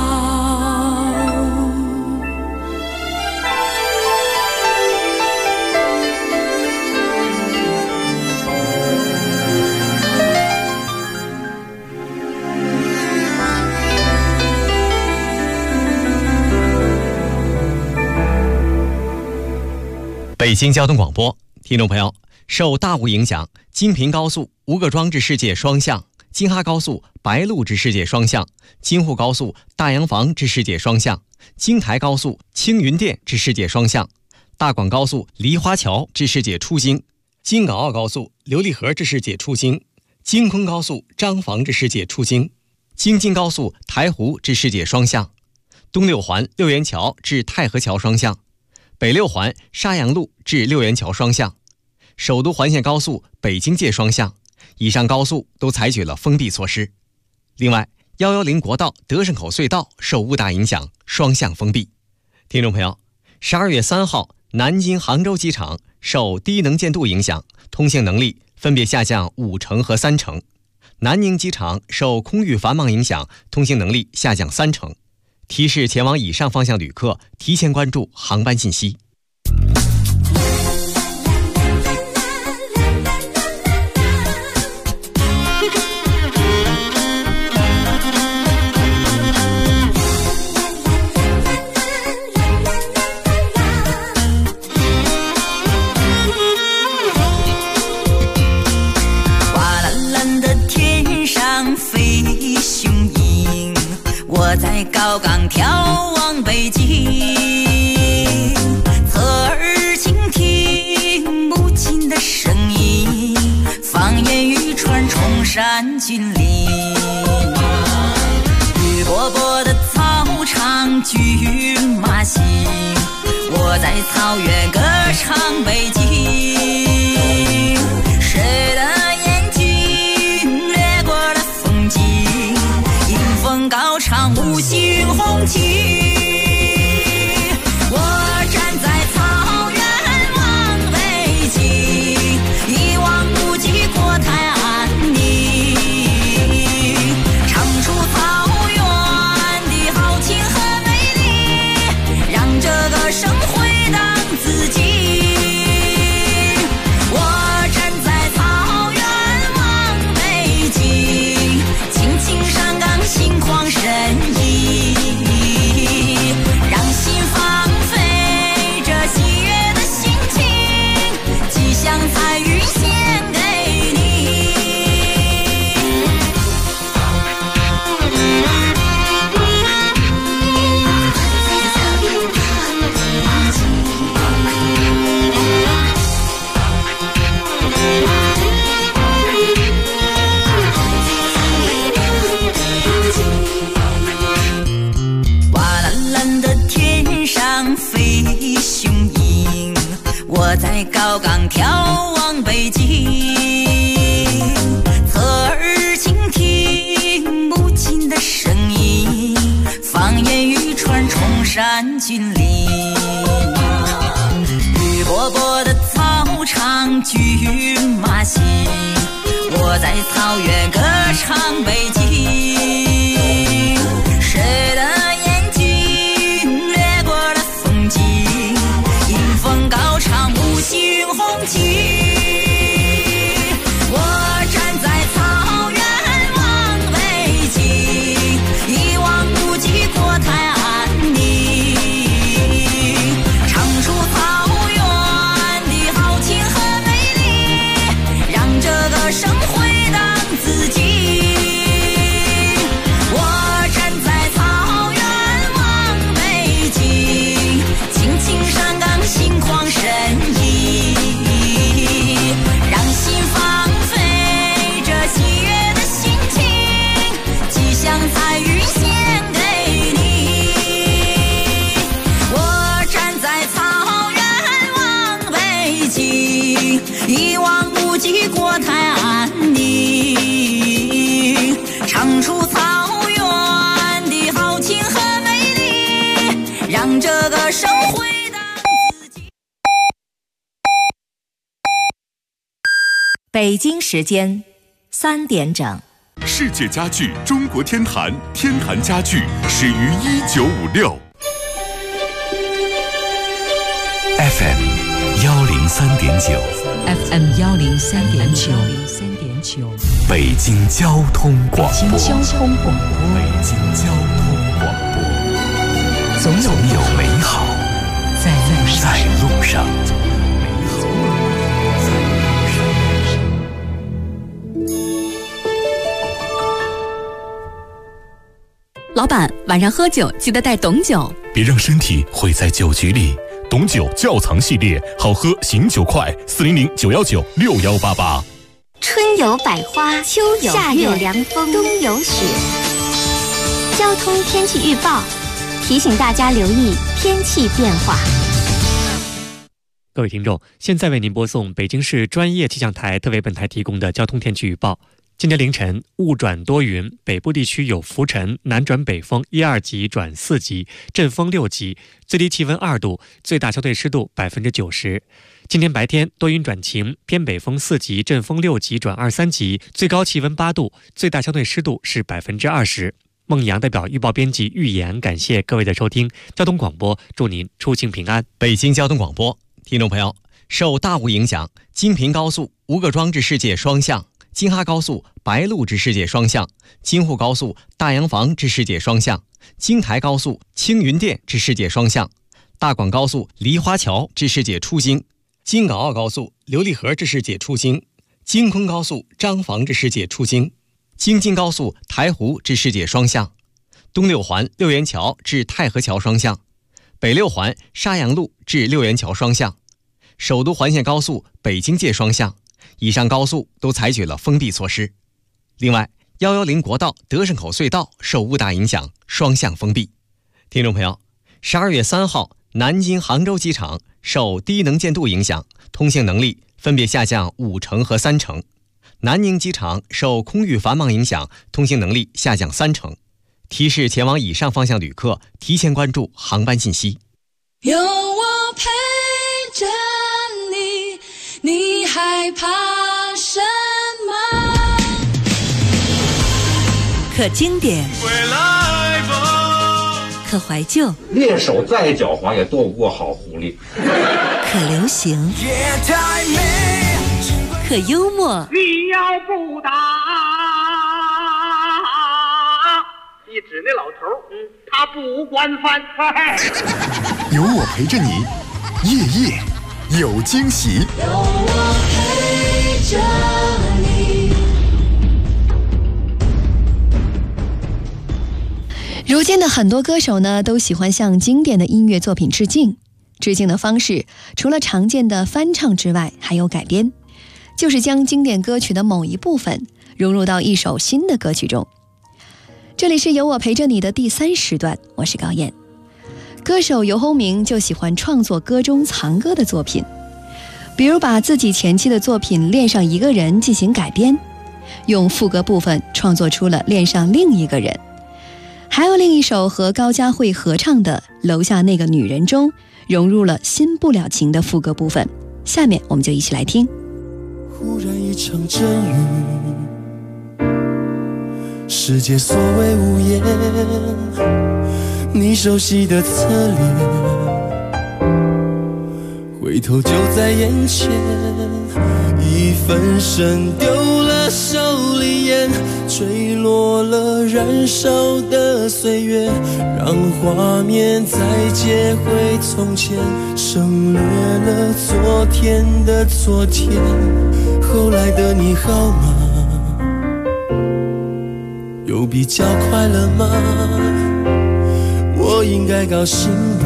北京交通广播，听众朋友，受大雾影响，京平高速吴各庄至世界双向京哈高速白鹿至世界双向，京沪高速大洋房至世界双向，京台高速青云店至世界双向，大广高速梨花桥至世界出京，京港澳高速琉璃河至世界出京，京昆高速张房至世界出京，京津高速台湖至世界双向，东六环六元桥至太和桥双向，北六环沙洋路至六元桥双向，首都环线高速北京界双向。以上高速都采取了封闭措施。另外，110国道德胜口隧道受雾大影响，双向封闭。听众朋友，12月3号，南京、杭州机场受低能见度影响，通行能力分别下降5%和3%。南宁机场受空域繁忙影响，通行能力下降3%。提示前往以上方向旅客提前关注航班信息。 我在高岗眺望北京，侧耳倾听母亲的声音，放眼欲穿崇山峻岭。绿波波的草场，骏马行，我在草原歌唱北京。谁的眼睛掠过了风景，迎风高唱五星红旗。我站在草原望北京，一望无际国泰安宁，唱出草原的豪情和美丽，让这个生回荡自己。我站在草原望北京，青青山岗心旷神怡，让心放飞这喜悦的心情，吉祥彩云献给你。瓦蓝蓝的天上飞雄鹰，我在高岗眺望北京，侧耳倾听母亲的声音，放眼欲穿崇山峻岭。绿波波的草场，骏马行，我在草原歌唱北京。谁的眼睛掠过了风景，迎风高唱五星红旗。我站在草原望北京，一望无际国泰安宁，唱出草原的豪情和美丽，让这个生回荡自己。我站在草原望北京，青青山岗心旷神怡，让心放飞这喜悦的心情，吉祥彩云献给你。我站在草原望北京，一望无际国泰安宁，唱出草原的豪情和美丽，让这个生回荡自己。 北京时间3点整。 世界家具中国天坛，天坛家具始于1956。 FM 103.9 FM 103.9 北京交通广播。 北京交通广播。 北京交通广播。 总有美好在路上。 老板，晚上喝酒记得带董酒， 别让身体毁在酒局里。董酒窖藏系列，好喝醒酒快，400-919-6188。 春有百花，秋有夏有凉风，冬有雪。交通天气预报提醒大家留意天气变化。 各位听众，现在为您播送北京市专业气象台特为本台提供的交通天气预报。今天凌晨雾转多云，北部地区有浮尘，南转北风1、2级转4级，阵风6级，最低气温2度，最大相对湿度90%。今天白天多云转晴，偏北风4级，阵风6级转2、3级，最高气温8度，最大相对湿度是20%。孟阳代表预报编辑预言，感谢各位的收听。交通广播，祝您出行平安。 北京交通广播，听众朋友，受大雾影响，京平高速吴各庄至世界双向、京哈高速白鹿至世界双向、京沪高速大洋房至世界双向、京台高速青云店至世界双向、大广高速梨花桥至世界出京、京港澳高速琉璃河至世界出京、京昆高速张房至世界出京、京津高速台湖至世界双向、东六环六元桥至太和桥双向、北六环沙洋路至六元桥双向、首都环线高速北京界双向，以上高速都采取了封闭措施。另外，110国道德胜口隧道受雾大影响，双向封闭。听众朋友，12月3号，南京、杭州机场受低能见度影响，通行能力分别下降50%和30%。南宁机场受空域繁忙影响，通行能力下降30%。提示前往以上方向旅客提前关注航班信息。 有我陪着你，你害怕什么？ 可经典，可怀旧， 猎手再狡猾也斗不过好狐狸。 可流行，可幽默。 你要不打，一指那老头，他不惯犯。 有我陪着你，夜夜有惊喜。 有我陪着你。 如今的很多歌手呢，都喜欢向经典的音乐作品致敬。致敬的方式除了常见的翻唱之外，还有改编，就是将经典歌曲的某一部分融入到一首新的歌曲中。这里是有我陪着你的第3时段，我是高燕。歌手游鸿明就喜欢创作歌中藏歌的作品，比如把自己前期的作品《恋上一个人》进行改编，用副歌部分创作出了《恋上另一个人》。还有另一首和高佳慧合唱的《楼下那个女人》中，融入了新不了情的副歌部分。下面我们就一起来听。 忽然一场阵雨，世界所谓无言，你熟悉的侧脸，回头就在眼前，一分神丢了手里烟，坠落了燃烧的岁月，让画面再接回从前，省略了昨天的昨天。后来的你好吗？有比较快乐吗？我应该高兴吧，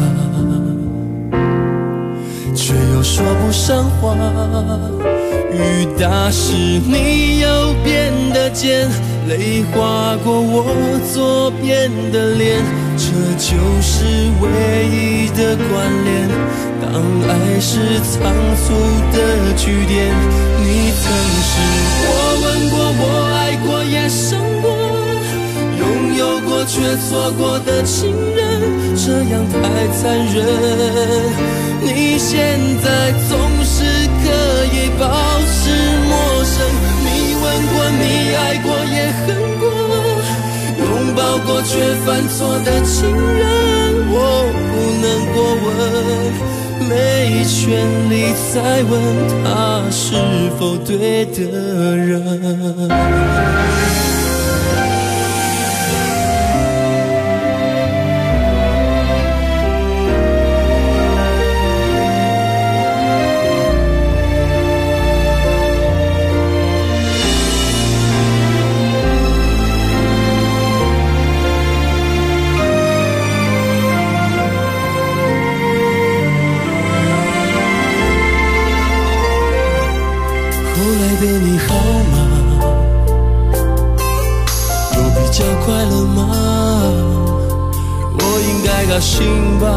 却又说不上话。雨打湿你右边的肩，泪划过我左边的脸，这就是唯一的关联。当爱是仓促的句点，你曾是我吻过，我爱过，也伤过，拥有过却错过的情人，这样太残忍。你现在总是可以保持陌生，你吻过，你爱过，也恨过，拥抱过却犯错的情人，我不能过问，没权利再问他是否对的人。 了心吧，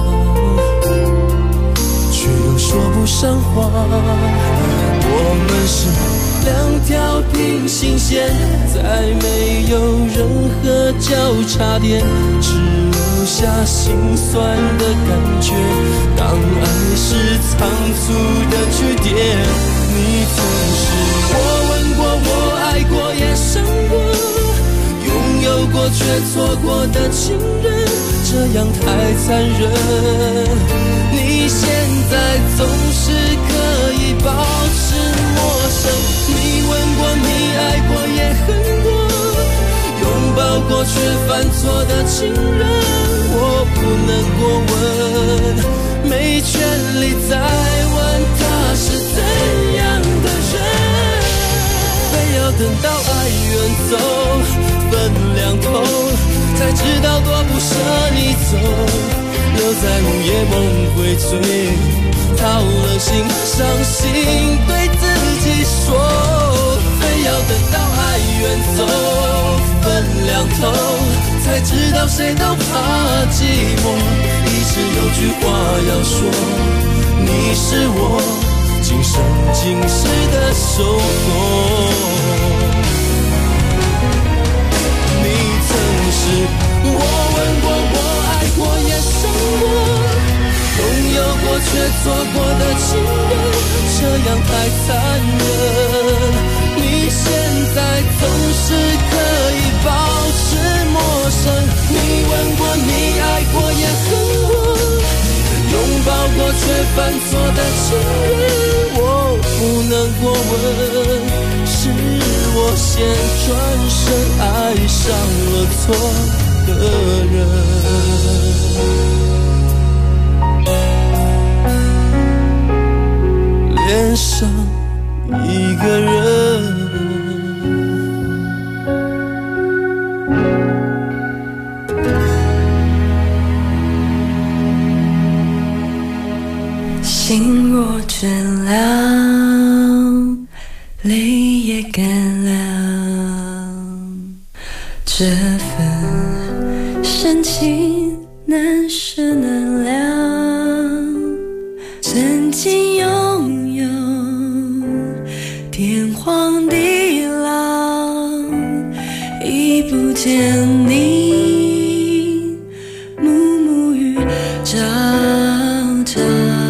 却又说不上话。我们是两条平行线，再没有任何交叉点，只留下心酸的感觉。当爱是仓促的句点，你曾是我吻过，我爱过，也伤过，拥有过却错过的情人，这样太残忍。你现在总是可以保持陌生，你吻过，你爱过，也恨过，拥抱过却犯错的情人，我不能过问，没权利再问他是怎样的人。非要等到爱远走分两头，才知道多不舍你走，留在午夜梦回醉，掏了心伤心对自己说。非要等到爱远走分两头，才知道谁都怕寂寞，一直有句话要说，你是我今生今世的守候。你曾是我吻过，我爱过，也伤过，拥有过却错过的情人，这样太残忍。你现在总是可以保持陌生，你吻过，你爱过，也恨过，拥抱过却犯错的情人，我不能过问，是我先转身爱上了错的人，恋上一个人。 心若倦了，泪也干了，这份深情难舍难了。曾经拥有天荒地老，已不见你暮暮与朝朝。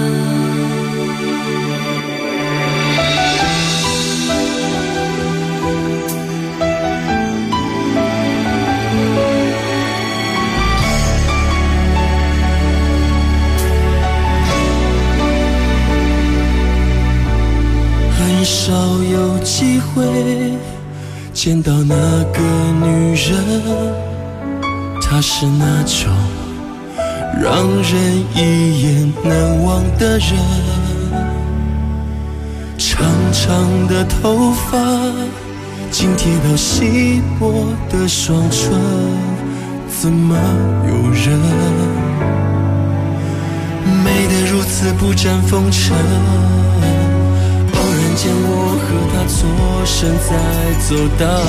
很少有机会见到那个女人，她是那种让人一眼难忘的人。长长的头发紧贴到稀薄的双唇，怎么有人美得如此不沾风尘？见我和他错身在走道，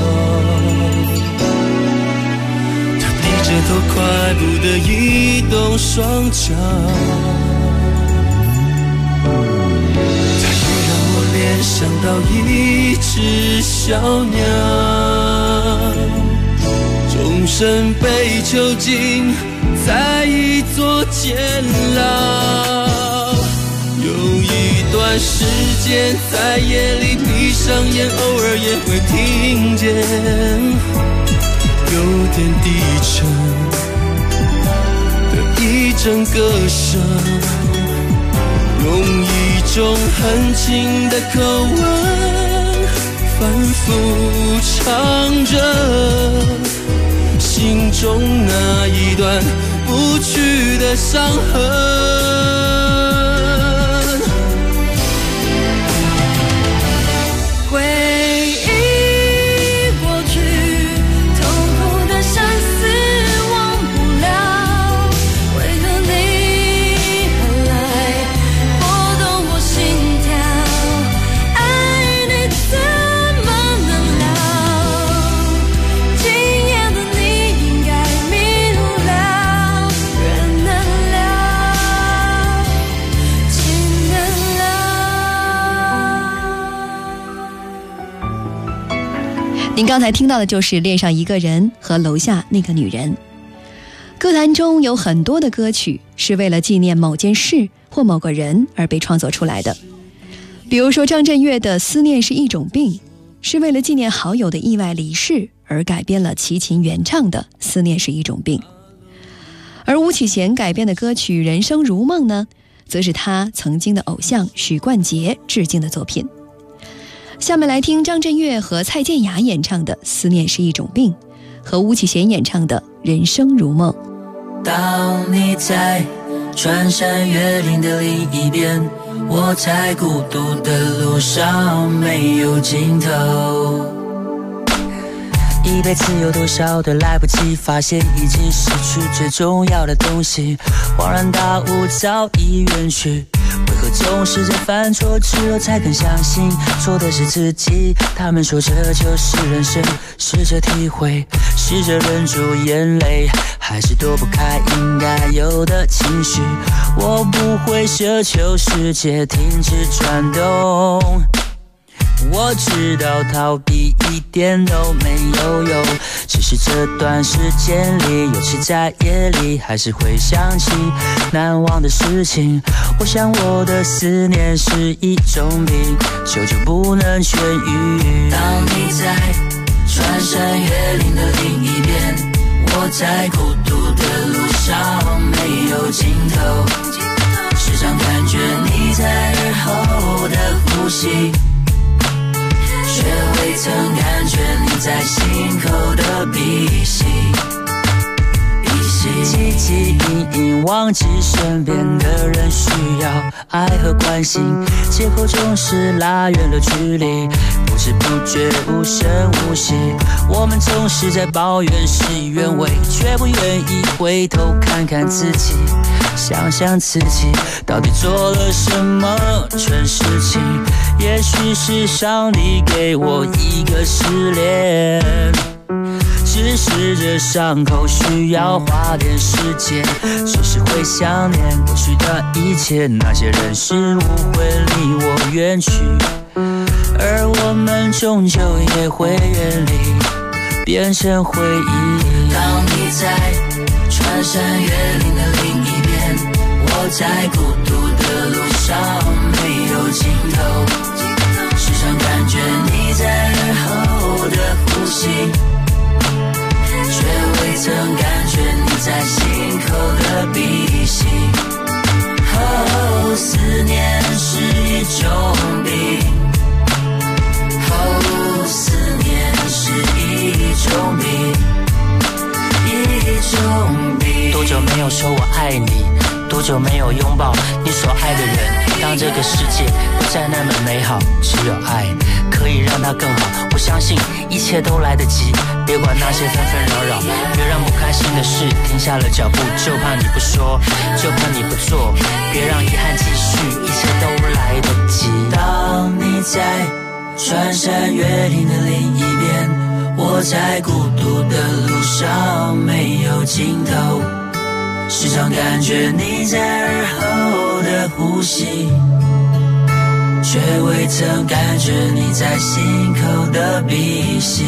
他低着头快步地移动双脚，他也让我联想到一只小鸟，终身被囚禁在一座监牢。有一段时间在夜里闭上眼，偶尔也会听见有点低沉的一阵歌声，用一种很轻的口吻反复唱着心中那一段不去的伤痕。 您刚才听到的就是《恋上一个人》和《楼下那个女人》。歌坛中有很多的歌曲是为了纪念某件事或某个人而被创作出来的，比如说张震岳的《思念是一种病》，是为了纪念好友的意外离世而改编了齐秦原唱的《思念是一种病》。而巫启贤改编的歌曲《人生如梦》呢，则是他曾经的偶像许冠杰致敬的作品。下面来听张震岳和蔡健雅演唱的《思念是一种病》，和巫启贤演唱的《人生如梦》。 当你在穿山越岭的另一边，我在孤独的路上没有尽头。一辈子有多少的来不及，发现已经失去最重要的东西，恍然大悟早已远去。为何总是在犯错之后才更相信错的是自己？他们说这就是人生，试着体会，试着忍住眼泪，还是躲不开应该有的情绪。我不会奢求世界停止转动，我知道逃避一点都没有用，只是这段时间里，尤其在夜里，还是会想起难忘的事情。我想我的思念是一种病，久久不能痊愈。当你在穿山越岭的另一边，我在孤独的路上没有尽头，时常感觉你在耳后的呼吸，却未曾感觉你在心口的鼻息。汲汲营营忘记身边的人需要爱和关心，借口总是拉远了距离，不知不觉无声无息。我们总是在抱怨事与愿违，却不愿意回头看看自己，想想自己到底做了什么蠢事情。也许是上帝给我一个失恋，只是这伤口需要花点时间，只是会想念过去的一切，那些人事物会离我远去，而我们终究也会远离，变成回忆。当你在穿山越岭的另一边，我在孤独的路上没有尽头，时常感觉你在耳后的呼吸，却未曾感觉你在心口的鼻息。哦，思念是一种病，哦，思念是一种病，一种病。多久没有说我爱你？多久没有拥抱你所爱的人？当这个世界不再那么美好，只有爱可以让它更好。我相信一切都来得及，别管那些纷纷扰扰，别让不开心的事停下了脚步，就怕你不说，就怕你不做，别让遗憾继续，一切都来得及。当你在穿山越岭的另一边，我在孤独的路上没有尽头，时常感觉你在耳后的呼吸，却未曾感觉你在心口的鼻息。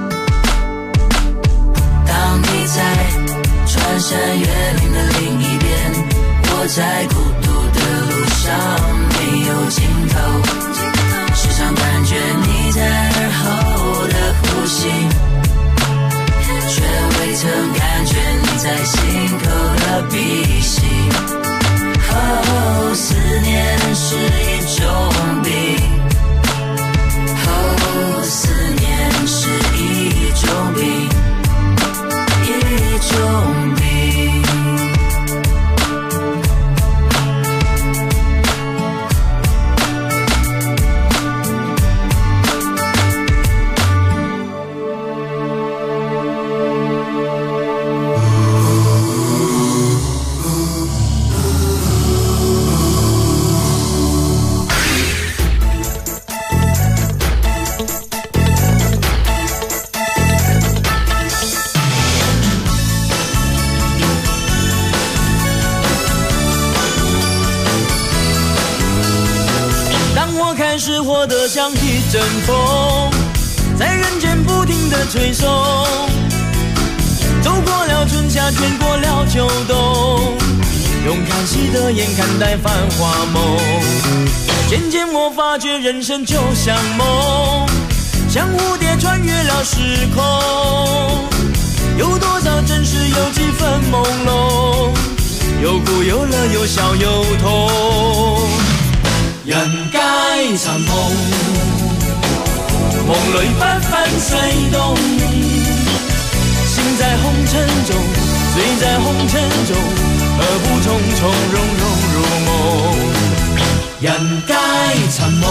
当你在穿山越岭的另一边，我在孤独的路上没有尽头，时常感觉你在耳后的呼吸，却未曾感觉你在心口的鼻息。哦，思念是一种病，哦，思念是一种病，一种病。 是活得像一阵风， 在人间不停地吹送。走过了春夏，卷过了秋冬，用看戏的眼看待繁华梦。渐渐我发觉人生就像梦，像蝴蝶穿越了时空，有多少真实，有几分朦胧，有苦有乐，有笑有痛。人皆尋夢，夢裏不分西東，心在紅塵中，醉在紅塵中，何不從從容容入夢？人皆尋夢，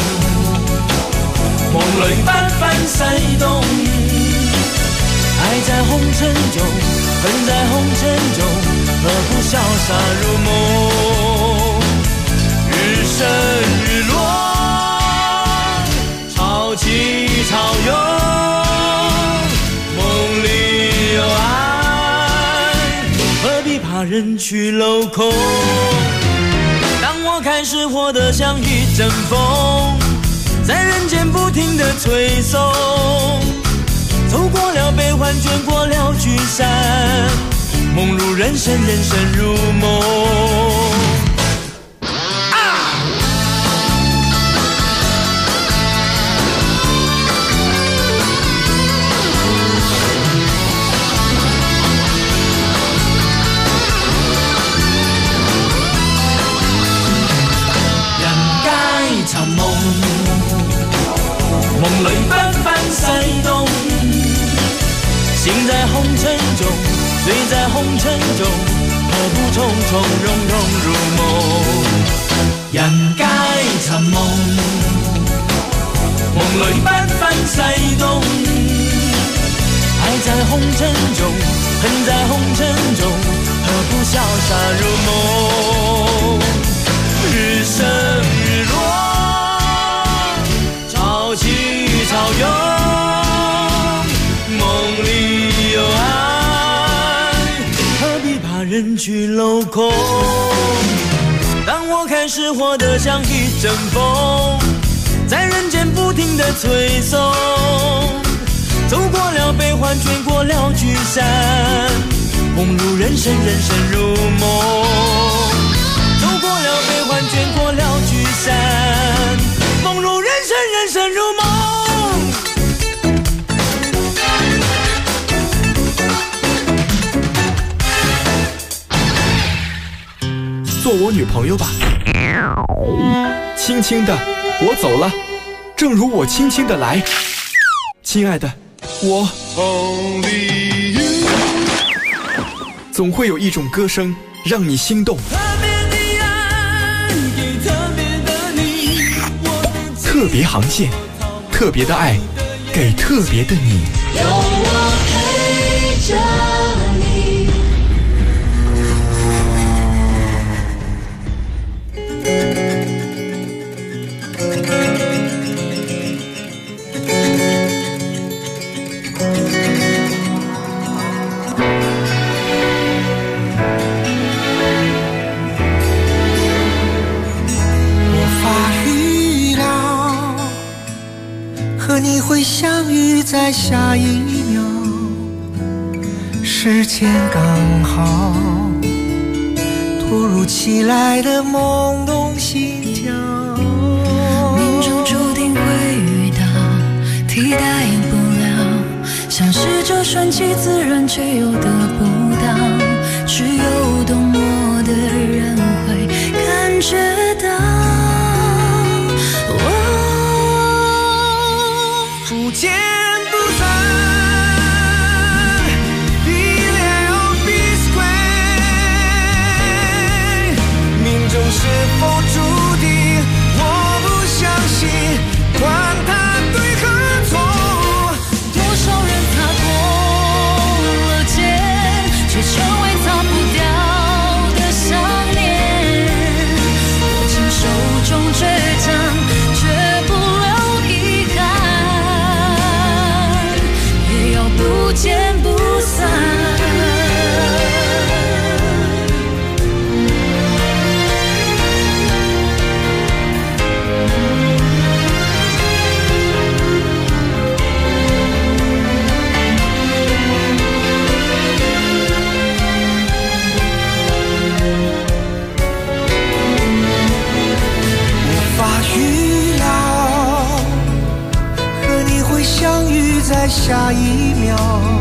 夢裏不分西東，愛在紅塵中，恨在紅塵中，何不瀟灑入夢？日升日落，潮起潮涌，夢裡有愛，何必怕人去樓空？當我開始活得像一陣風，在人間不停地吹送，走過了悲歡，捲過了聚散，夢入人生，人生入夢。尋夢，夢裏不分西東，心在紅塵中，醉在紅塵中，何不從從容容入夢？人皆尋夢，夢裏不分西東，愛在紅塵中，恨在紅塵中，何不瀟灑入夢？日升日落，潮起潮涌，夢裡有愛，何必怕人去樓空？當我開始活得像一陣風，在人間不停地吹送，走過了悲歡，捲過了聚散，夢入人生，人生入夢。走過了悲歡，捲過了聚散，夢入人生，人生入夢。 做我女朋友吧。轻轻的，我走了，正如我轻轻的来。亲爱的，我总会有一种歌声让你心动。特别航线，特别的爱，给特别的你。 有我陪着你。 和你会相遇在下一秒，时间刚好，突如其来的懵懂心跳， 命中注定会遇到，替代不了，像是这顺其自然却又得不到，只有懂我的人会感觉到。 不见不散，一了必归。命中是否注定？我不相信，管它对和错。 多少人踏过了劫，却下一秒，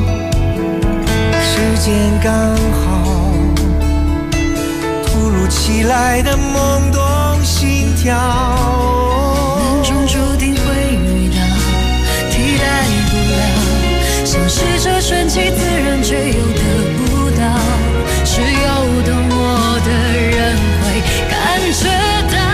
时间刚好，突如其来的懵懂心跳， 命中注定会遇到，替代不了，像是这顺其自然却又得不到，只有懂我的人会感觉到。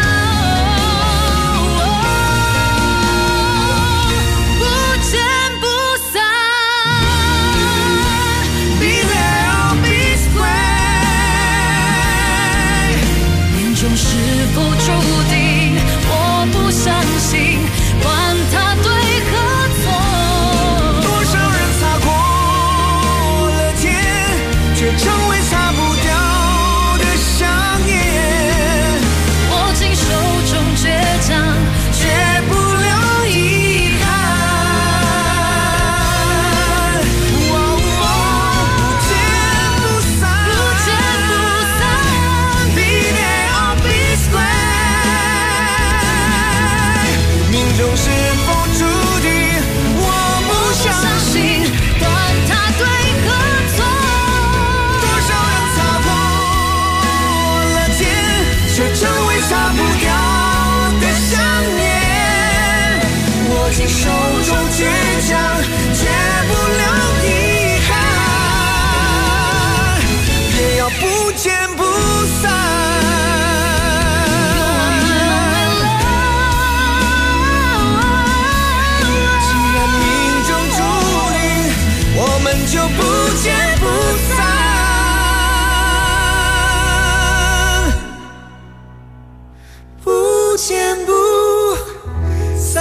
是否注定？我不相信，管他对和错。 多少人擦过了天，却成为擦不掉的香烟。 握紧手中倔强， 绝不留遗憾。不见不散， 不见不散。 Be there or be square。命中是否注定？我不相信， 管他对和错。 多少人擦破了天，却成为擦不掉的想念。握紧手中倔强，绝不留遗憾。也要不见不散。就不见不散，不见不散。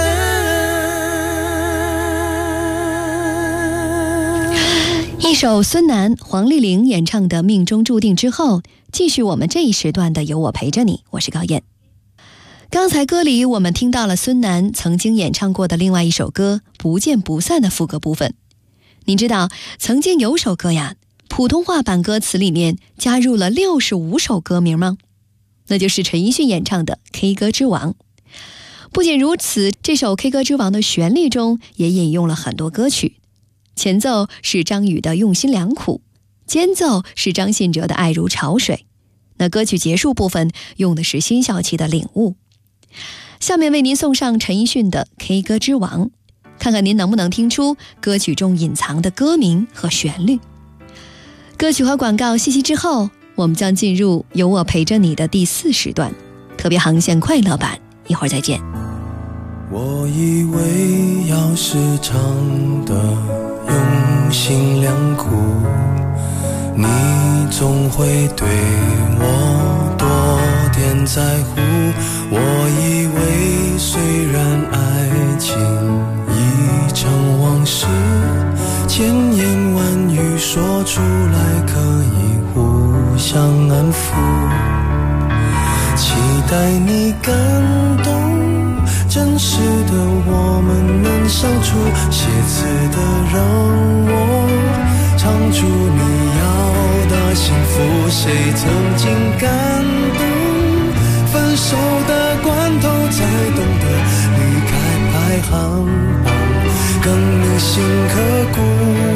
一首孙楠、黄丽玲演唱的《命中注定》之后，继续我们这一时段的有我陪着你，我是高燕。刚才歌里我们听到了孙楠曾经演唱过的另外一首歌《不见不散》的副歌部分。你知道曾经有首歌呀，普通话版歌词里面加入了65首歌名吗？那就是陈奕迅演唱的 K 歌之王。不仅如此，这首 K 歌之王的旋律中也引用了很多歌曲，前奏是张宇的用心良苦，间奏是张信哲的爱如潮水，那歌曲结束部分用的是辛晓琪的领悟。下面为您送上陈奕迅的 K 歌之王，看看您能不能听出歌曲中隐藏的歌名和旋律。歌曲和广告息息之后，我们将进入有我陪着你的第4时段，特别航线快乐版，一会儿再见。 我以为要是唱的用心良苦，你总会对我多点在乎。我以为虽然爱情已成往事，千言万语说出来可以互相安抚，期待你感动，真实的我们能相处，写词的让我唱出你要的幸福。谁曾经感动，分手的关头才懂得离开排行榜更铭心刻骨。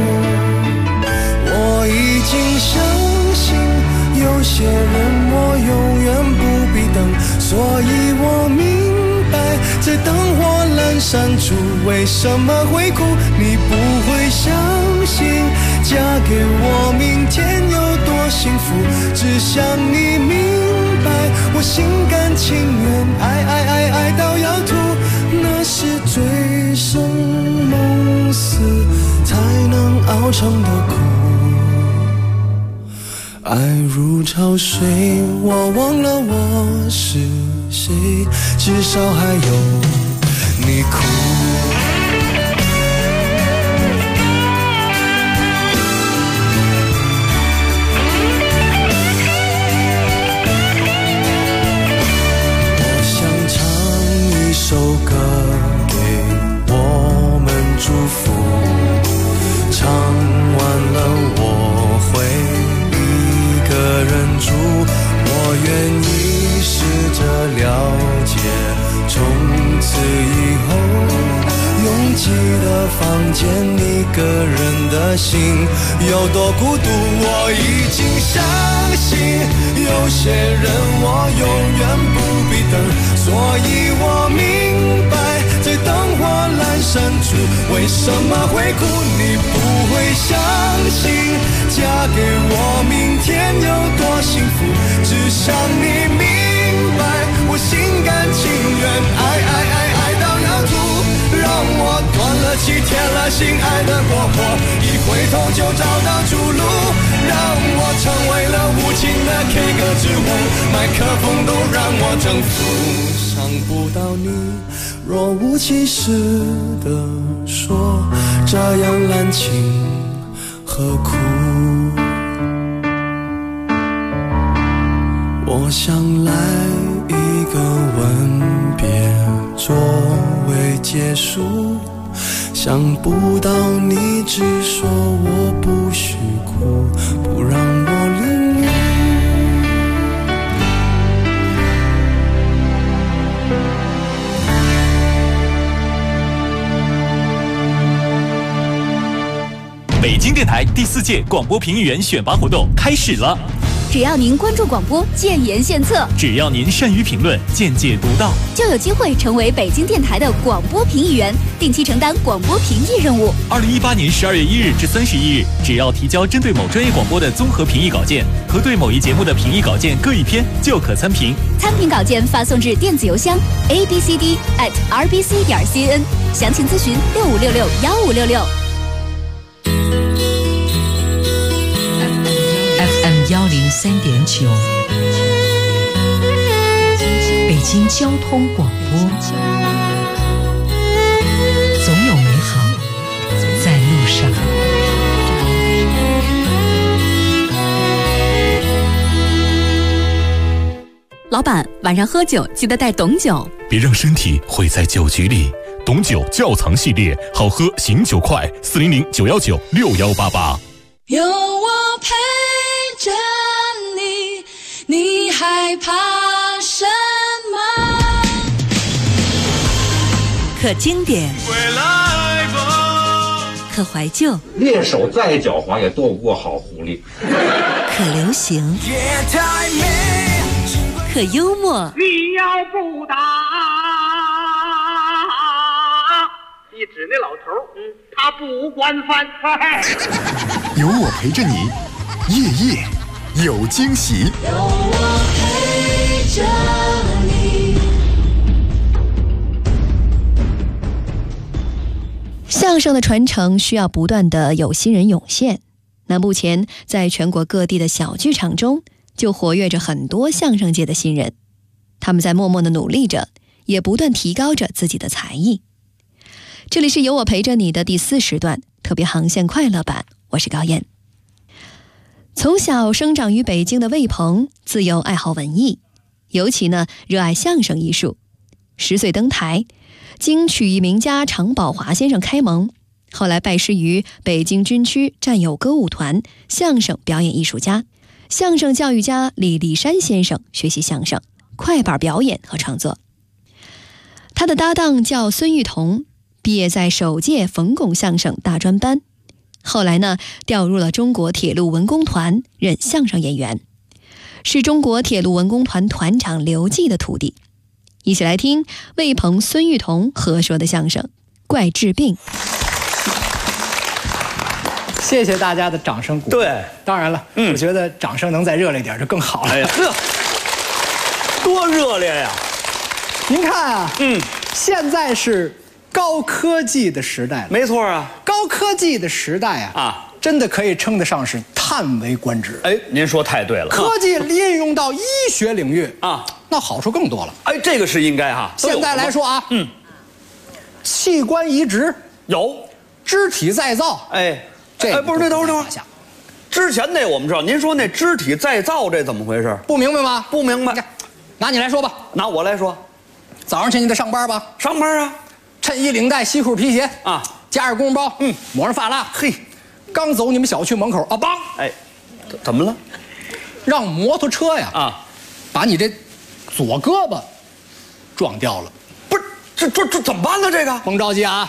我已经相信有些人我永远不必等，所以我明白在灯火阑珊处为什么会哭。你不会相信嫁给我明天有多幸福，只想你明白我心甘情愿爱到要吐，那是醉生梦死才能熬成的苦。爱如潮水，我忘了我是谁，至少还有你哭。我想唱一首歌给我们祝福，唱完了我会一个人住，我愿意试着了解，从此以后永寂的房间，一个人的心有多孤独，我已经相信有些人我永远不必等，所以我明白在灯火阑珊处为什么会哭，你不会相信嫁给我明天有多幸福，只想你明白我心甘情愿爱到要吐，让我断了气填了心爱的过火，一回头就找到出路，让我成为了无情的 K 歌之王，麦克风都让我征服，想不到你若无其事地说这样滥情何苦，我想来一个吻别作为结束，想不到你只说我不许哭，不让我淋雨。 北京电台第4届广播评议员选拔活动开始了。 只要您关注广播，建言献策； 只要您善于评论，见解独到， 就有机会成为北京电台的广播评议员，定期承担广播评议任务。 2018年12月1日至31日，只要提交针对某专业广播的综合评议稿件和对某一节目的评议稿件各1篇，就可参评。 参评稿件发送至电子邮箱 abcd@rbc.cn， 详情咨询65661566。 103.9，北京交通广播，总有美好在路上。 老板，晚上喝酒记得带董酒， 别让身体毁在酒局里。董酒窖藏系列，好喝醒酒快，400-919-6188。 有我陪着你，你害怕什么？ 可经典，可怀旧， 猎手再狡猾也斗不过好狐狸。 可流行，可幽默。 你要不打，一指那老头，他不惯犯。 有我陪着你，夜夜有惊喜。 有我陪着你。 相声的传承需要不断的有新人涌现。那目前在全国各地的小剧场中，就活跃着很多相声界的新人，他们在默默的努力着，也不断提高着自己的才艺。这里是有我陪着你的第4时段特别航线快乐版，我是高燕。从小生长于北京的魏鹏，自幼爱好文艺，尤其呢热爱相声艺术。10岁登台，经曲艺名家常宝华先生开蒙，后来拜师于北京军区战友歌舞团相声表演艺术家、相声教育家李立山先生学习相声、快板表演和创作。他的搭档叫孙玉彤，毕业在首届冯巩相声大专班，后来呢调入了中国铁路文工团任相声演员，是中国铁路文工团团长刘季的徒弟。一起来听魏鹏、孙玉彤合说的相声《怪治病》。 谢谢大家的掌声鼓励。对，当然了，我觉得掌声能再热烈点就更好了。哎呀， 多热烈呀！ 您看啊，现在是高科技的时代了。 没错啊， 高科技的时代真的可以称得上是叹为观止。 哎，您说太对了， 科技应用到医学领域那好处更多了。 哎，这个是应该哈。 现在来说器官移植有， 肢体再造，这不是，那等会儿，之前那我们知道，您说那肢体再造这怎么回事？ 不明白吗？ 不明白。 拿你来说吧。 拿我来说， 早上起你得上班吧？ 上班啊， 衬衣领带西裤皮鞋加上公包，抹上发蜡，嘿，刚走你们小区门口梆， 哎，怎么了？ 让摩托车呀把你这左胳膊撞掉了。 不是，这怎么办呢？这个甭着急啊，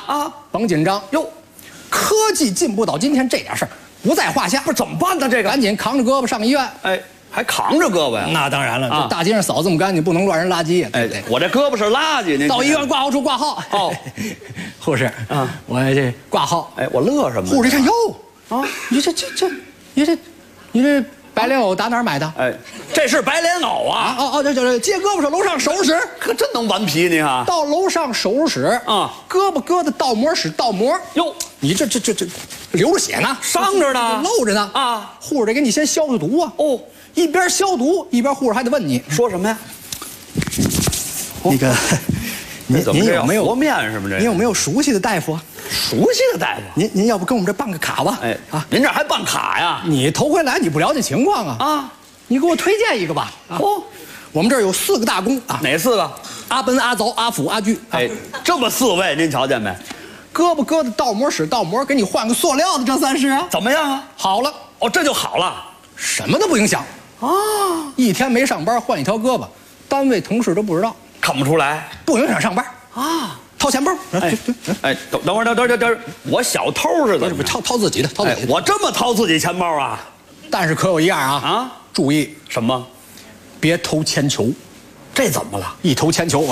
甭紧张哟，科技进步到今天，这点事儿不在话下。 不是怎么办呢？这个赶紧扛着胳膊上医院。 哎，还扛着胳膊呀？ 那当然了，这大街上扫这么干净，不能乱扔垃圾呀。 哎，我这胳膊是垃圾，您到医院挂号处挂号。 哦， 护士啊，我这挂号。 哎，我乐什么？ 护士一看哟，啊，你这白莲藕打哪儿买的？ 哎，这是白莲藕啊！ 这接胳膊上楼上手术室， 可真能顽皮你哈！ 到楼上手术室啊，胳膊搁在倒模室倒模。哟，你这流着血呢， 伤着呢， 漏着呢啊！护士得给你先消消毒啊。哦，一边消毒一边护士还得问你说什么呀？ 那个，您有没有和面什么这？ 您有没有熟悉的大夫？ 熟悉的大夫， 您要不跟我们这办个卡吧？ 哎啊，您这还办卡呀？ 你头回来你不了解情况啊？啊，你给我推荐一个吧。哦，我们这儿有4个大功啊。 哪4个？ 阿奔、阿凿、阿辅、阿巨。 哎，这么4位，您瞧见没？ 胳膊搁在倒模室倒模，给你换个塑料的，这算是啊？ 怎么样啊？ 好了， 哦，这就好了， 什么都不影响啊。一天没上班换一条胳膊，单位同事都不知道， 看不出来， 不影响上班啊。掏钱包， 哎，等会儿，我小偷似的， 不掏自己的，掏自己的。 我这么掏自己钱包啊？ 但是可有一样啊，注意什么？ 别投铅球。 这怎么了？ 一投铅球，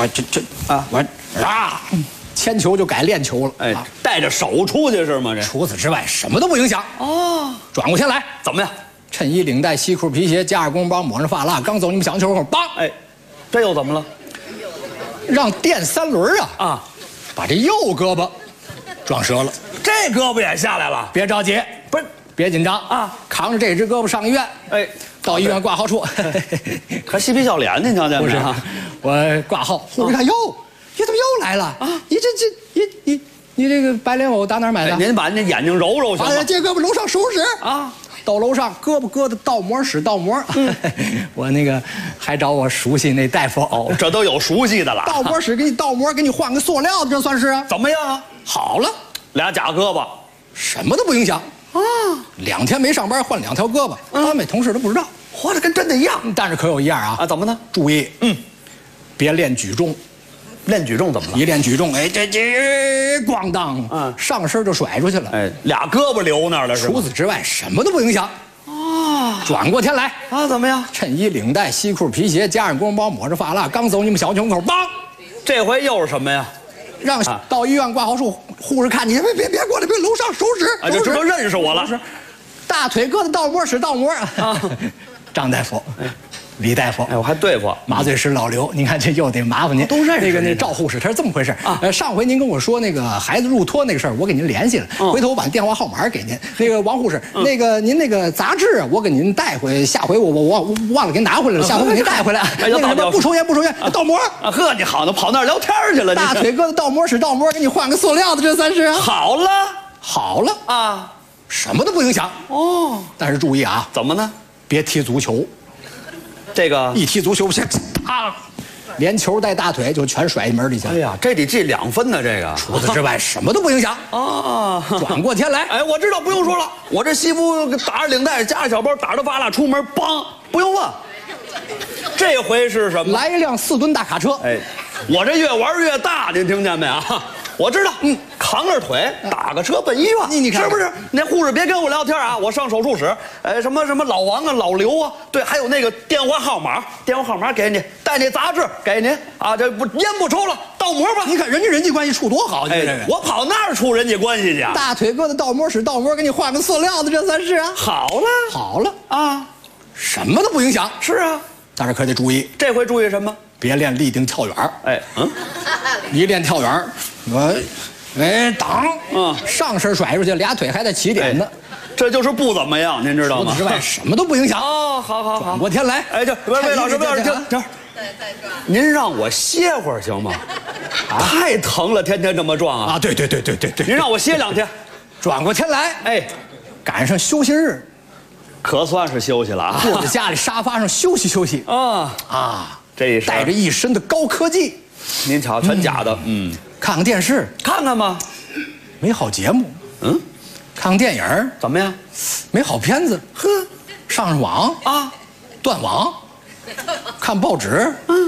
铅球就改链球了。 哎，带着手出去是吗？这除此之外什么都不影响。哦，转过天来怎么样？ 衬衣、领带、西裤、皮鞋，加上工包，抹上发蜡，刚走你们小球后，梆！ 哎，这又怎么了？ 让电3轮啊！把这右胳膊撞折了， 这胳膊也下来了。 别着急， 不是， 别紧张啊！扛着这只胳膊上医院。哎，到医院挂号处， 还嬉皮笑脸，您瞧见没？ 我挂号，护士看哟，你怎么又来了啊？你这个白莲藕打哪儿买的？ 您把那眼睛揉揉行吗？ 接胳膊楼上手术室啊。到楼上，胳膊搁在倒模室倒模。我那个还找我熟悉那大夫哦，这都有熟悉的了。 倒模室给你倒模，给你换个塑料的，这算是啊？ 怎么样啊？ 好了 ，2假胳膊， 什么都不影响啊。2天没上班换2条胳膊，单位同事都不知道， 活得跟真的一样。 但是可有一样啊， 怎么呢？ 注意，别练举重。 练举重怎么了？ 一练举重，哎，这咣当，上身就甩出去了。 哎，2胳膊留那儿了是吧？ 除此之外什么都不影响。哦，转过天来啊，怎么样？ 衬衣、领带、西裤、皮鞋，加上工包，抹着发蜡，刚走你们小区门口，梆！ 这回又是什么呀？ 让到医院挂号处，护士看你，别过来，别楼上手术室。 啊，就知道认识我了。 大腿搁在倒模室倒模啊。张大夫。李大夫， 哎，我还对付麻醉师老刘，您看这又得麻烦您。 都认识那赵护士，他是这么回事啊。上回您跟我说那个孩子入托那个事儿，我给您联系了，回头我把电话号码给您。那个王护士，那个您那个杂志我给您带回，下回我忘了给您拿回来了，下回给您带回来。那个什么不抽烟，倒模。 呵，你好，跑那儿聊天去了。 大腿搁在倒模室倒模，给你换个塑料的，这算是好了啊，什么都不影响哦。但是注意啊， 怎么呢？ 别踢足球。 这个一踢足球，连球带大腿就全甩一门里去了。 哎呀，这得记2分呢。这个除此之外什么都不影响啊。转过天来， 哎，我知道，不用说了，我这西服打着领带，加着小包，打着发蜡，出门，梆，不用问。这回是什么？ 来一辆4吨大卡车。 哎，我这越玩越大，您听见没啊？我知道，扛着腿打个车奔医院， 你看是不是？那护士别跟我聊天啊，我上手术室，什么老王啊、老刘啊，对，还有那个电话号码给你，带那杂志给您啊，这不烟不抽了，倒模吧。 你看人家人际关系处多好， 哎，我跑那儿处人际关系去啊？ 大腿搁在倒模室倒模，给你换个塑料的，这算是啊？好了啊，什么都不影响。 是啊， 但是可得注意， 这回注意什么？ 别练立定跳远。 哎， 一练跳远，挡，上身甩出去，2腿还在起点呢， 这就是不怎么样，您知道吗？ 除此之外什么都不影响。 哦，好， 转过天来， 哎，这魏老师，停，您让我歇会儿行吗？太疼了，天天这么撞啊！ 啊，对， 您让我歇2天。 转过天来， 哎， 赶上休息日， 可算是休息了啊， 坐在家里沙发上休息啊。 这带着一身的高科技， 您瞧，全假的。 看看电视， 看看吧， 没好节目。看看电影， 怎么样？ 没好片子。上网啊，断网。看报纸，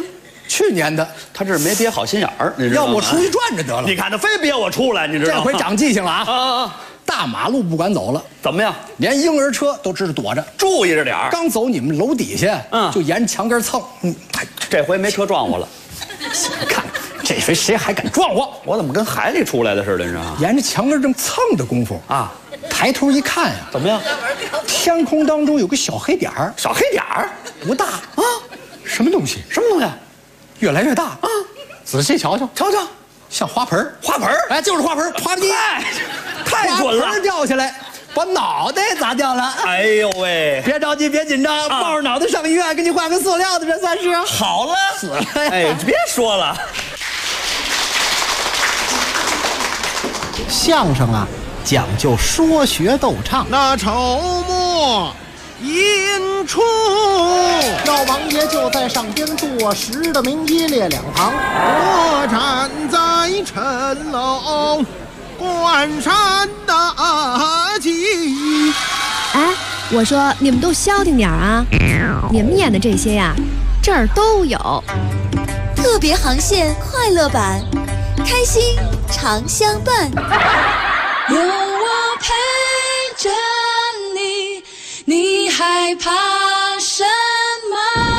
去年的， 他这是没憋好心眼儿，你知道吗？ 要我出去转着得了。 你看他非憋我出来，你知道吗？ 这回长记性了啊！ 啊！ 大马路不敢走了， 怎么样？ 连婴儿车都知道躲着， 注意着点儿。 刚走你们楼底下，就沿着墙根蹭。 这回没车撞我了。 看，这回谁还敢撞我？ 我怎么跟海里出来的似的？你知道吗？ 沿着墙根正蹭的功夫啊，抬头一看呀， 怎么样？ 天空当中有个小黑点儿， 小黑点儿不大啊，什么东西？ 什么东西？ 越来越大啊！仔细瞧瞧， 瞧瞧， 像花盆花盆哎，就是花盆啪叽， 太准了！ 花盆掉下来，把脑袋砸掉了。 哎呦喂！ 别着急，别紧张，抱着脑袋上医院，给你换个塑料的，这算是好了， 死了呀！ 哎，别说了。 相声啊，讲究说学逗唱。 那筹末引出， 老王爷就在上边坐实的明一列两旁， 我站在城楼关山大吉。 哎，我说你们都消停点啊！你们演的这些呀，这儿都有。 特别航线快乐版，开心常相伴。 有我陪着你，你害怕什么？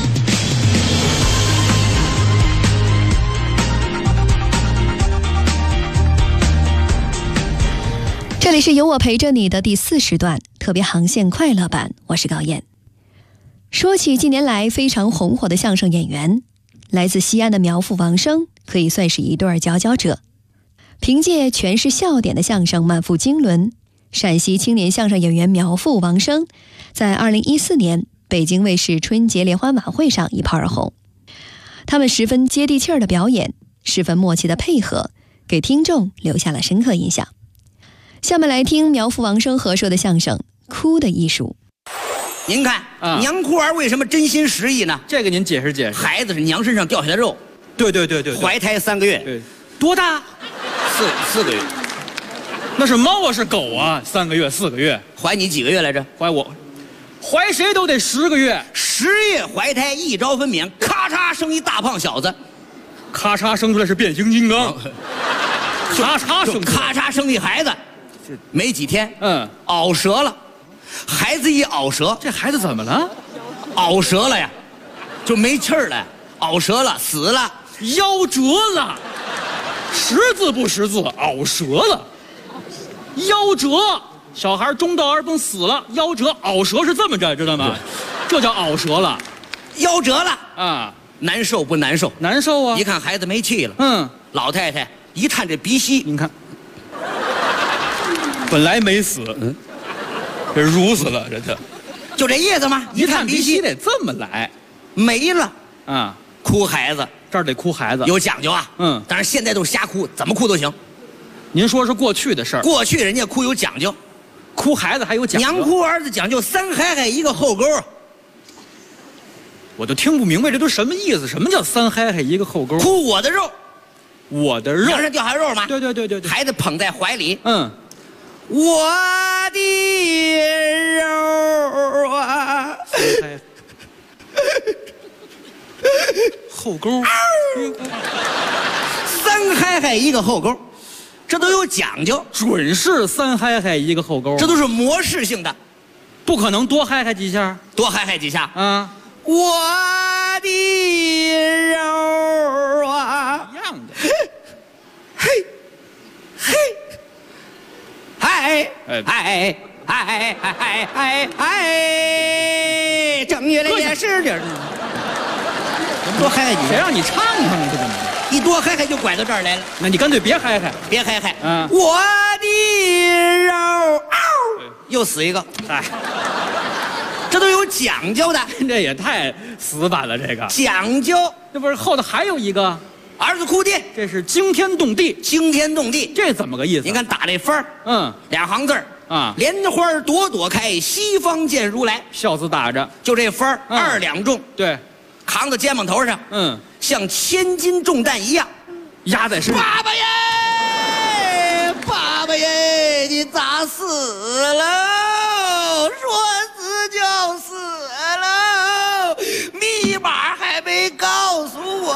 这里是有我陪着你的第40段特别航线快乐版，我是高燕。说起近年来非常红火的相声演员，来自西安的苗阜、王声可以算是一对佼佼者。凭借全是笑点的相声满腹经纶，陕西青年相声演员苗阜、王声在2014年北京卫视春节联欢晚会上一炮而红。他们十分接地气儿的表演，十分默契的配合，给听众留下了深刻印象。下面来听苗阜、王声合说的相声《哭的艺术》。 您看，娘哭儿为什么真心实意呢？ 这个您解释解释。 孩子是娘身上掉下来的肉， 对， 怀胎3个月， 对，多大 ？4个月。 那是猫啊，是狗啊？3个月、4个月， 怀你几个月来着？ 怀我，怀谁都得10个月。 10月怀胎，一朝分娩，咔嚓生一大胖小子， 咔嚓生出来是变形金刚，咔嚓生一孩子。没几天，拗折了，孩子一拗折， 这孩子怎么了？ 拗折了呀，就没气儿了，拗折了，死了， 夭折了，识字不识字，拗折了，夭折，小孩中道而崩死了，夭折，拗折是这么着，知道吗？这叫拗折了， 夭折了啊， 难受不难受？ 难受啊！ 一看孩子没气了，老太太一探这鼻息， 您看。本来没死，这如死了，这就这意思吗？ 一探鼻息得这么来， 没了啊！ 哭孩子， 这儿得哭孩子， 有讲究啊。但是现在都是瞎哭，怎么哭都行。 您说是过去的事儿， 过去人家哭有讲究， 哭孩子还有讲究。 娘哭儿子讲究3嗨嗨1个后沟， 我都听不明白这都什么意思？什么叫3嗨嗨1个后沟？ 哭我的肉， 我的肉， 娘上掉下肉吗？ 对， 孩子捧在怀里，我的肉啊， 后沟 ，3嗨嗨1个后沟，这都有讲究， 准是3嗨嗨1个后沟， 这都是模式性的， 不可能多嗨嗨几下， 多嗨嗨几下啊！ 我的肉啊， 一样的， 嘿，嘿。嗨，正月里也是这儿，多嗨嗨几下， 谁让你唱上了？ 一多嗨嗨就拐到这儿来了。 那你干脆别嗨嗨， 别嗨嗨。我的肉，又死一个。 哎， 这都有讲究的。 这也太死板了，这个讲究。 这不是后头还有一个？ 儿子哭爹， 这是惊天动地， 惊天动地， 这怎么个意思？ 你看打这分儿，2行字啊， 莲花朵朵开，西方见如来， 笑字打着， 就这分儿，2两重， 对， 扛在肩膀头上，像千斤重担一样， 压在身上。 爸爸耶，爸爸耶，你咋死了？说死就死了，密码还没告诉我。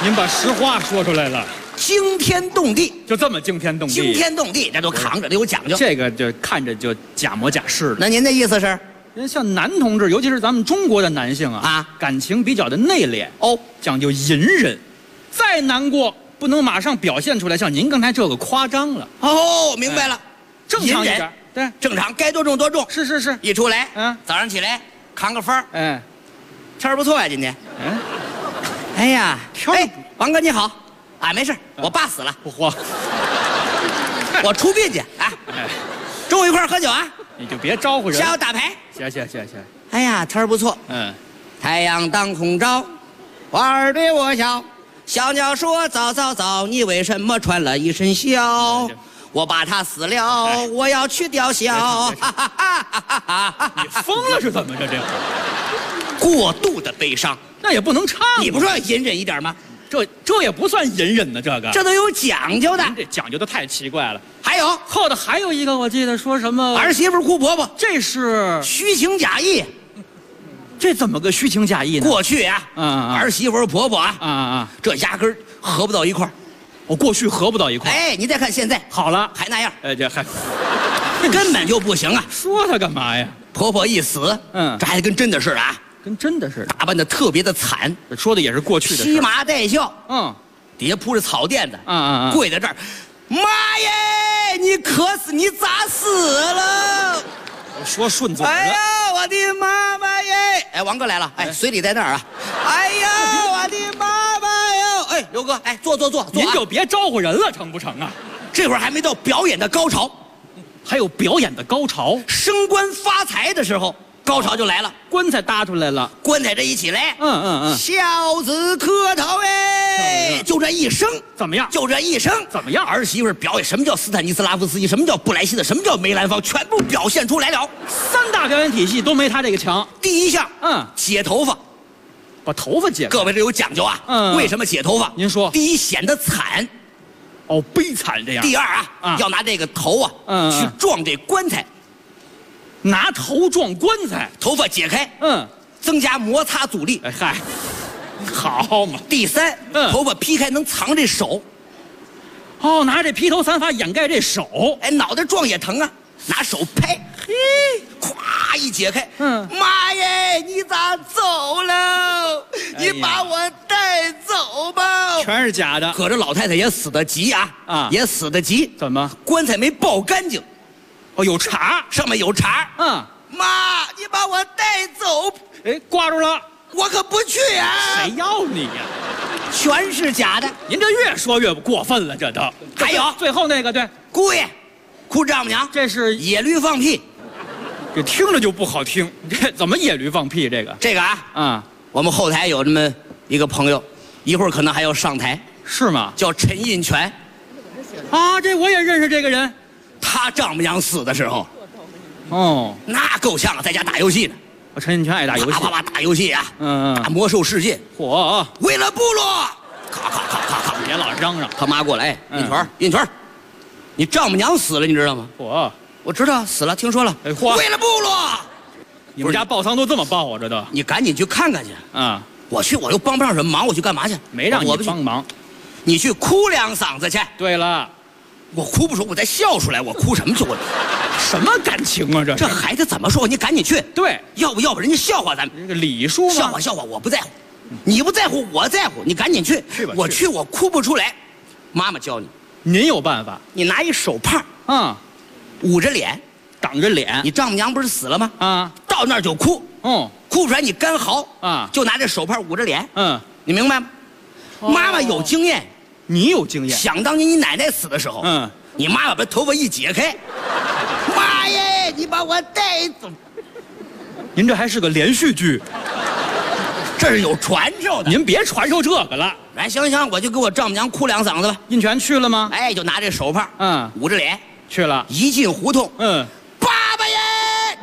您把实话说出来了， 惊天动地， 就这么惊天动地。 惊天动地，这都扛着，这有讲究。 这个就看着就假模假式的。 那您的意思是？ 人像男同志，尤其是咱们中国的男性啊，感情比较的内敛哦，讲究隐忍，再难过不能马上表现出来，像您刚才这个夸张了。 哦，明白了， 正常一点，对， 正常，该多重多重。 是是是， 一出来，早上起来扛个风，天儿不错呀，今天。哎呀，王哥你好，啊，没事，我爸死了， 嚯， 我出殡去啊，中午一块儿喝酒啊。 你就别招呼人。 下午打牌。 行。 哎呀，天儿不错。太阳当空照，花儿对我笑。小鸟说早早早，你为什么穿了一身孝？我把它撕了，我要去吊销。 你疯了是怎么着？这过度的悲伤， 那也不能唱。 你不说要隐忍一点吗？ 这也不算隐忍的， 这都有讲究的。 这讲究的太奇怪了。 还有后头还有一个，我记得说什么儿媳妇哭婆婆， 这是虚情假意。 这怎么个虚情假意呢？ 过去啊，儿媳妇婆婆这压根儿合不到一块儿。 我过去合不到一块儿。 哎，你再看现在， 好了， 还那样。 这还根本就不行啊！ 说他干嘛呀？ 婆婆一死，这还跟真的似的啊。 跟真的似的， 打扮的特别的惨， 说的也是过去的事。 披麻戴孝，底下铺着草垫子，跪在这儿，妈耶，你渴死，你咋死了？ 我说顺嘴了。 哎呀，我的妈妈耶！哎，王哥来了，哎，随礼在那儿啊。哎呀，我的妈妈哟！哎，刘哥，哎，坐， 您就别招呼人了，成不成啊？ 这会儿还没到表演的高潮， 还有表演的高潮， 升官发财的时候。高潮就来了， 棺材搭出来了， 棺材这一起来，孝子磕头哎，就这一声， 怎么样？ 就这一声， 怎么样？ 儿媳妇表演什么叫斯坦尼斯拉夫斯基，什么叫布莱希特，什么叫梅兰芳，全部表现出来了。 3大表演体系都没他这个强。 第一项，解头发， 把头发解。 各位这有讲究啊，为什么解头发？ 您说。 第一显得惨， 悲惨这样。 第二要拿这个头去撞这棺材。 拿头撞棺材， 头发解开，增加摩擦阻力。 哎嗨，好嘛。 第三，头发劈开能藏这手。 拿这披头散发掩盖这手。 哎，脑袋撞也疼啊，拿手拍，嘿，咵一解开，妈耶，你咋走了？你把我带走吧。 全是假的。 可这老太太也死得急啊，也死得急。 怎么？ 棺材没抱干净。 有茬， 上面有茬。妈，你把我带走。 哎，挂住了， 我可不去呀。 谁要你呀？ 全是假的。 您这越说越过分了，这都。 还有最后那个，对， 姑爷，哭丈母娘， 这是野驴放屁， 这听着就不好听。这怎么野驴放屁？这个我们后台有这么一个朋友，一会儿可能还要上台。 是吗？ 叫陈印泉。 这我也认识这个人。 他丈母娘死的时候，那够呛啊，在家打游戏呢。 陈印泉爱打游戏， 啪打游戏啊，打魔兽世界， 嚯！ 为了部落，咔， 别老嚷嚷。 他妈过来，印泉，你丈母娘死了，你知道吗？我知道死了，听说了。为了部落， 你们家报丧都这么报啊？这都， 你赶紧去看看去。我去，我又帮不上什么忙，我去干嘛去？ 没让你帮忙， 你去哭2嗓子去。 对了。 我哭不出，我再笑出来，我哭什么去？我什么感情啊？ 这孩子怎么说？你赶紧去。 对， 要不人家笑话咱们。 这个礼数嘛。 笑话，我不在乎，你不在乎，我在乎。你赶紧去。 去吧。 我哭不出来。妈妈教你， 您有办法。 你拿一手帕，捂着脸， 挡着脸。 你丈母娘不是死了吗？到那儿就哭。哭不出来你干嚎就拿这手帕捂着脸。你明白吗？妈妈有经验。 你有经验。 想当年你奶奶死的时候，你妈妈把头发一解开，妈耶，你把我带走。 您这还是个连续剧， 这是有传授的。 您别传授这个了。 来，行，我就给我丈母娘哭2嗓子吧。 印泉去了吗？ 哎，就拿这手帕，捂着脸去了。 一进胡同，爸爸耶，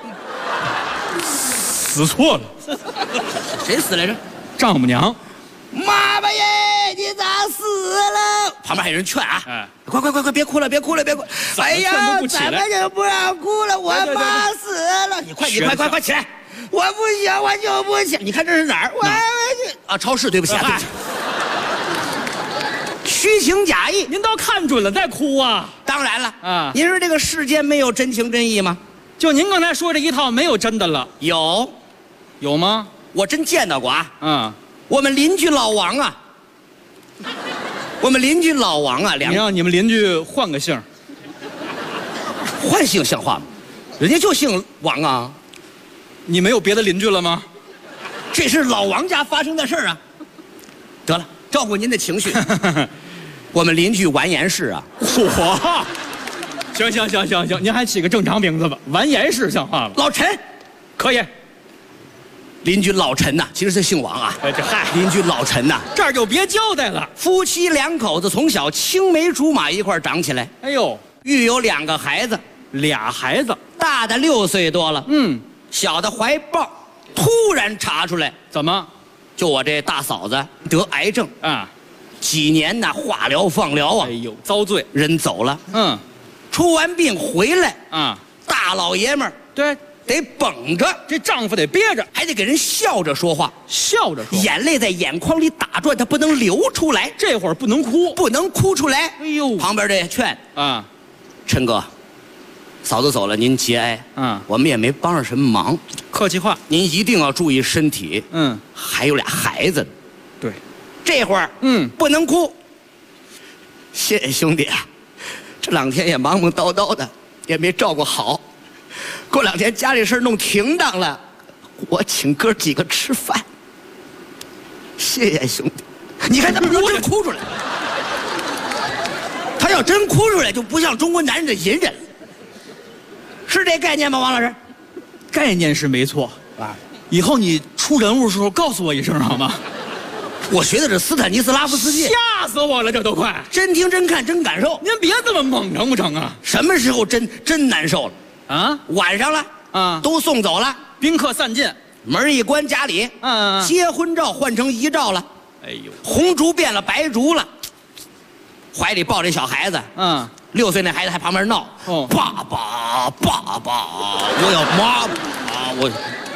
死错了。 谁死来着？ 丈母娘。 妈妈耶，你咋死了？旁边还有人劝快，别哭了。哎呀，咱们就不让哭了，我妈死了。你快起来！我不行，我就不行。你看这是哪儿？我去超市，对不起。 虚情假意。 您倒看准了再哭啊！ 当然了啊，您说这个世间没有真情真意吗？ 就您刚才说这一套，没有真的了。 有吗？我真见到过啊。 嗯， 我们邻居老王啊， 你让你们邻居换个姓， 换姓像话吗？人家就姓王啊。 你没有别的邻居了吗？ 这是老王家发生的事儿啊。得了，照顾您的情绪。我们邻居完颜氏啊。 嚯！行，您还起个正常名字吧。完颜氏像话吗？ 老陈， 可以。 邻居老陈呐，其实他姓王啊。 这嗨， 邻居老陈呐， 这儿就别交代了。 夫妻两口子从小青梅竹马一块长起来。 哎呦， 育有2个孩子 ，2孩子， 大的6岁多了，小的怀抱，突然查出来， 怎么？ 就我这大嫂子得癌症啊， 几年呢化疗放疗啊， 哎呦，遭罪， 人走了，出完病回来啊， 大老爷们儿对。 得绷着， 这丈夫得憋着， 还得给人笑着说话，眼泪在眼眶里打转，他不能流出来。 这会儿不能哭， 不能哭出来。 哎呦， 旁边这劝啊， 陈哥，嫂子走了，您节哀。我们也没帮上什么忙， 客气话， 您一定要注意身体。还有俩孩子， 对， 这会儿不能哭。谢谢兄弟啊，这2天也忙忙叨叨的，也没照顾好。过2天家里事弄停当了，我请哥几个吃饭。谢谢兄弟，你看他们真哭出来，他要真哭出来就不像中国男人的隐忍，是这概念吗？王老师， 概念是没错啊。以后你出人物的时候告诉我一声好吗？ 我学的是斯坦尼斯拉夫斯基， 吓死我了，这都快！ 真听真看真感受， 您别这么猛成不成啊？ 什么时候真难受了？ 啊， 晚上了啊，都送走了， 宾客散尽， 门一关，家里结婚照换成遗照了， 哎呦， 红烛变了白烛了，怀里抱着小孩子，6岁那孩子还旁边闹，爸爸，我要妈妈，我。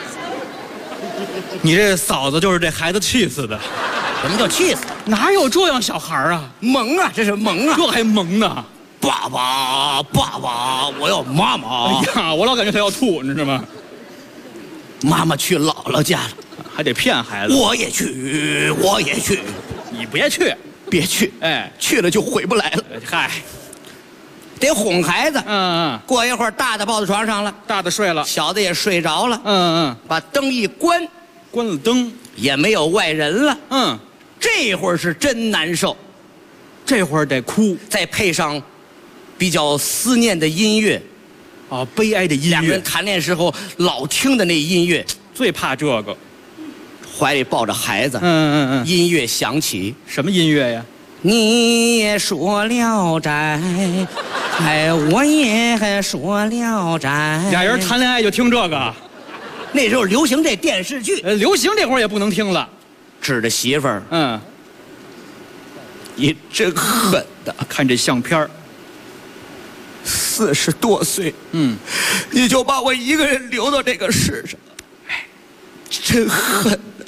你这嫂子就是这孩子气死的。 什么叫气死？ 哪有这样小孩啊？ 萌啊，这是萌啊， 这还萌呢。 爸爸，我要妈妈！ 哎呀，我老感觉他要吐，你知道吗？ 妈妈去姥姥家了， 还得骗孩子。 我也去。 你别去， 别去， 哎， 去了就回不来了。 嗨， 得哄孩子。过一会儿，大的抱在床上了， 大的睡了， 小的也睡着了。把灯一关， 关了灯， 也没有外人了。这会儿是真难受， 这会儿得哭， 再配上比较思念的音乐， 悲哀的音乐。 2个人谈恋爱时候老听的那音乐， 最怕这个。 怀里抱着孩子，音乐响起， 什么音乐呀？ 你也说聊斋，我也说聊斋。 俩人谈恋爱就听这个， 那时候流行这电视剧， 流行这会儿也不能听了。 指着媳妇儿，你真狠的， 看这相片 40多岁，你就把我一个人留到这个世上，真狠的。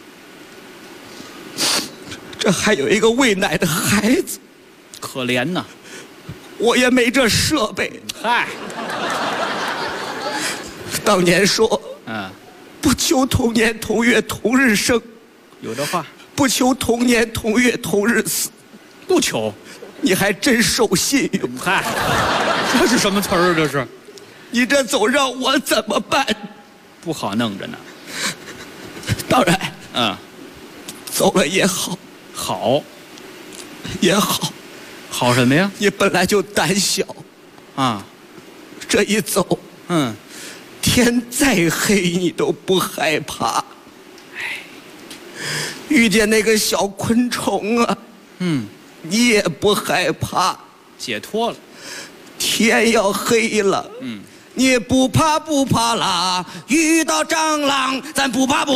这还有一个喂奶的孩子， 可怜呐。 我也没这设备。 嗨， 当年说，不求同年同月同日生， 有这话， 不求同年同月同日死， 不求。 你还真守信用。 嗨，这是什么词儿？这是， 你这走让我怎么办？ 不好弄着呢。 当然，走了也好，也好， 好什么呀？ 你本来就胆小，这一走，天再黑你都不害怕。遇见那个小昆虫啊，你也不害怕， 解脱了。 天要黑了，你不怕啦，遇到蟑螂咱不怕。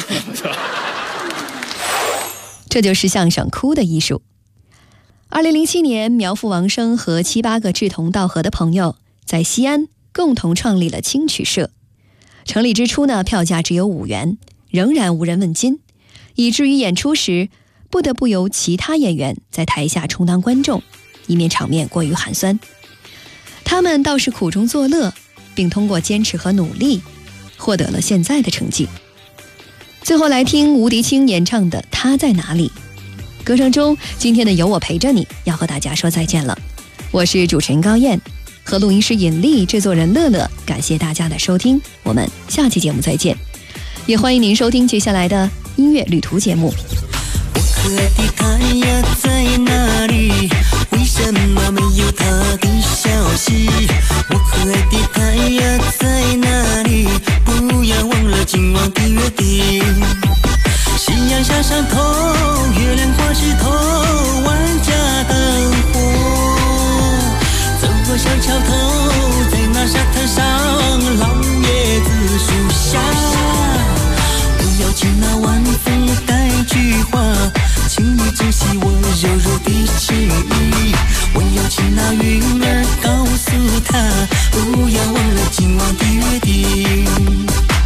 这就是相声哭的艺术。2007年，苗阜王声和7、8个志同道合的朋友在西安共同创立了青曲社。成立之初呢，票价只有5元，仍然无人问津，以至于演出时不得不由其他演员在台下充当观众，以免场面过于寒酸。他们倒是苦中作乐，并通过坚持和努力获得了现在的成绩。最后来听吴迪清演唱的《他在哪里》。歌声中，今天的有我陪着你要和大家说再见了。我是主持人高燕，和录音师尹丽、制作人乐乐，感谢大家的收听，我们下期节目再见。也欢迎您收听接下来的音乐旅途节目。 可爱的他呀在哪里？为什么没有他的消息？我可爱的他呀在哪里？不要忘了今晚的约定。夕阳下山头，月亮挂枝头，万家灯火。走过小桥头，在那沙滩上，老叶子树下。不要请那晚风带句话，请你珍惜我柔柔的情意。我要请那云儿告诉他，不要忘了今晚的约定。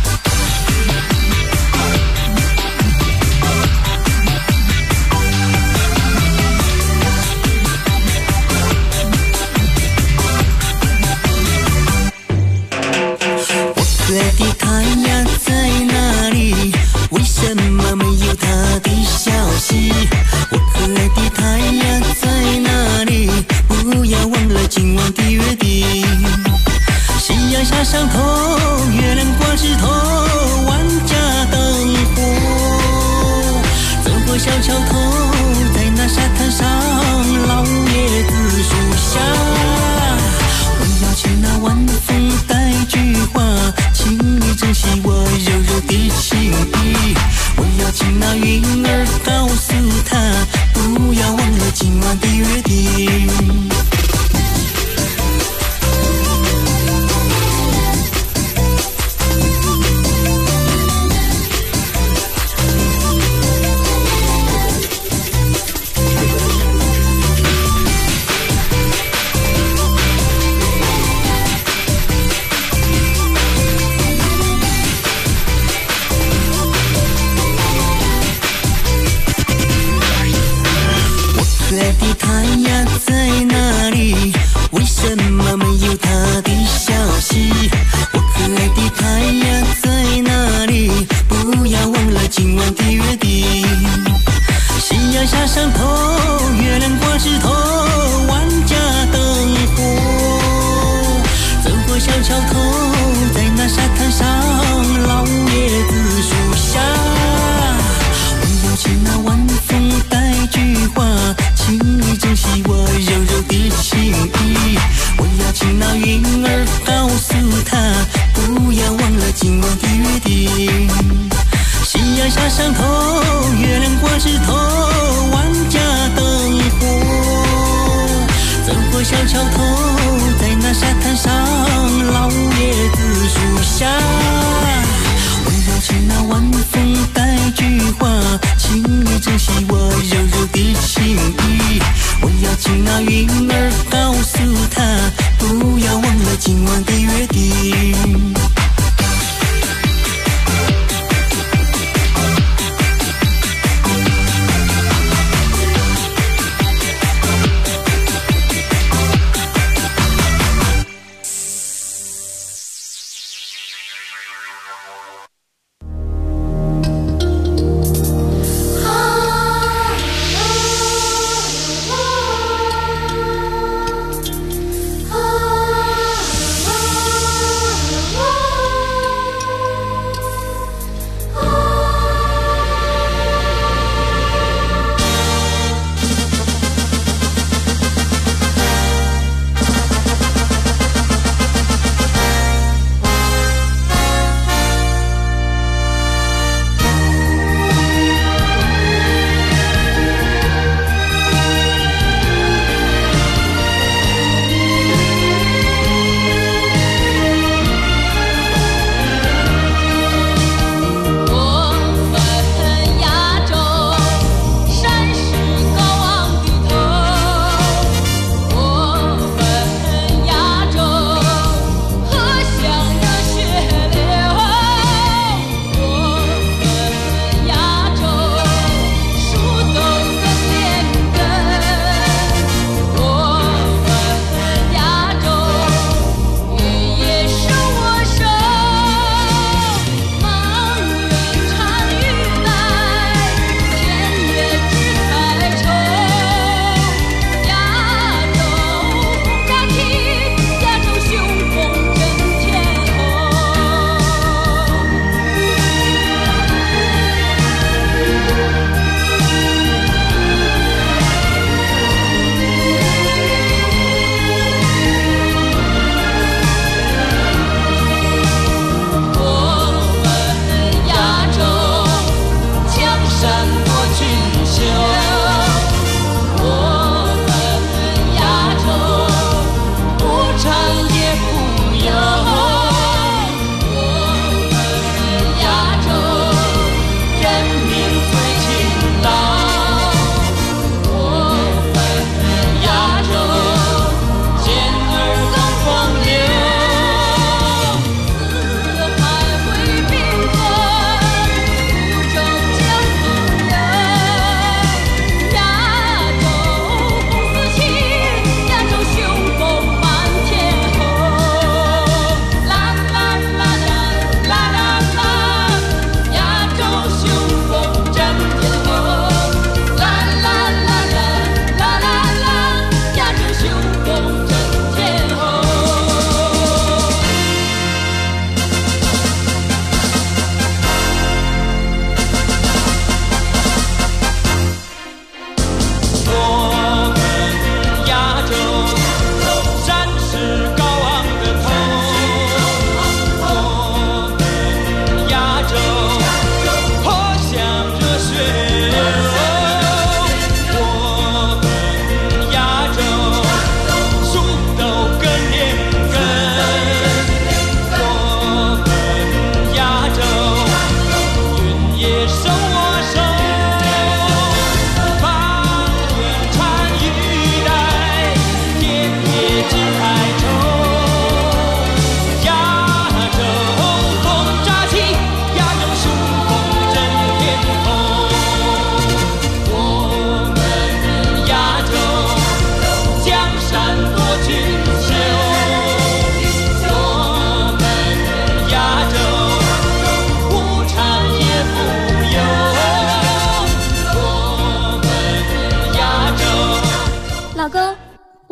可爱的他呀在哪里？为什么没有他的消息？我可爱的他呀在哪里？不要忘了今晚的约定。夕阳下山头，月亮挂枝头，万家灯火。走过小桥头，在那沙滩上，老叶子树下。我要请那晚风带句话，请你珍惜我柔柔的情意。我要请那云儿告诉他，不要忘了今晚的约定。可爱的他呀在哪里？为什么没有他的消息？我可爱的他呀在哪里？不要忘了今晚的约定。夕阳下山头，月亮挂枝头，万家灯火。走过小桥头，在那沙滩上，老叶子树下。我要请那晚风带句话，请你珍惜我柔柔的情意。我要请那云儿告诉他，不要忘了今晚的约定。夕阳下山头，月亮挂枝头，万家灯火。走过小桥头，在那沙滩上，老叶子树下。我要请那晚风带句话，请你珍惜我柔柔的情意。我要请那云儿告诉他，不要忘了今晚的约定。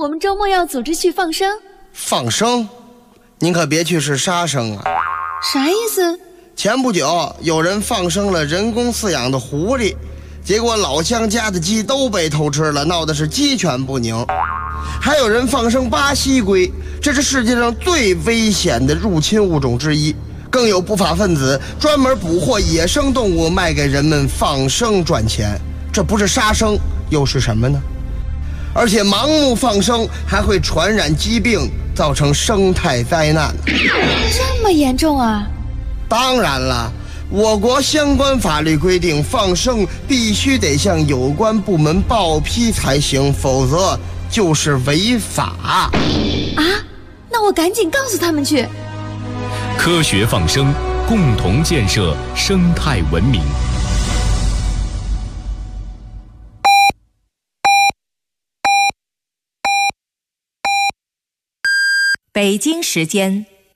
我们周末要组织去放生。 放生？您可别去是杀生啊！ 啥意思？ 前不久有人放生了人工饲养的狐狸，结果老乡家的鸡都被偷吃了，闹得是鸡犬不宁。还有人放生巴西龟，这是世界上最危险的入侵物种之一。更有不法分子专门捕获野生动物卖给人们放生赚钱，这不是杀生又是什么呢？而且盲目放生还会传染疾病，造成生态灾难。 这么严重啊？ 当然了，我国相关法律规定，放生必须得向有关部门报批才行，否则就是违法。 啊？那我赶紧告诉他们去。 科学放生，共同建设生态文明。 北京时间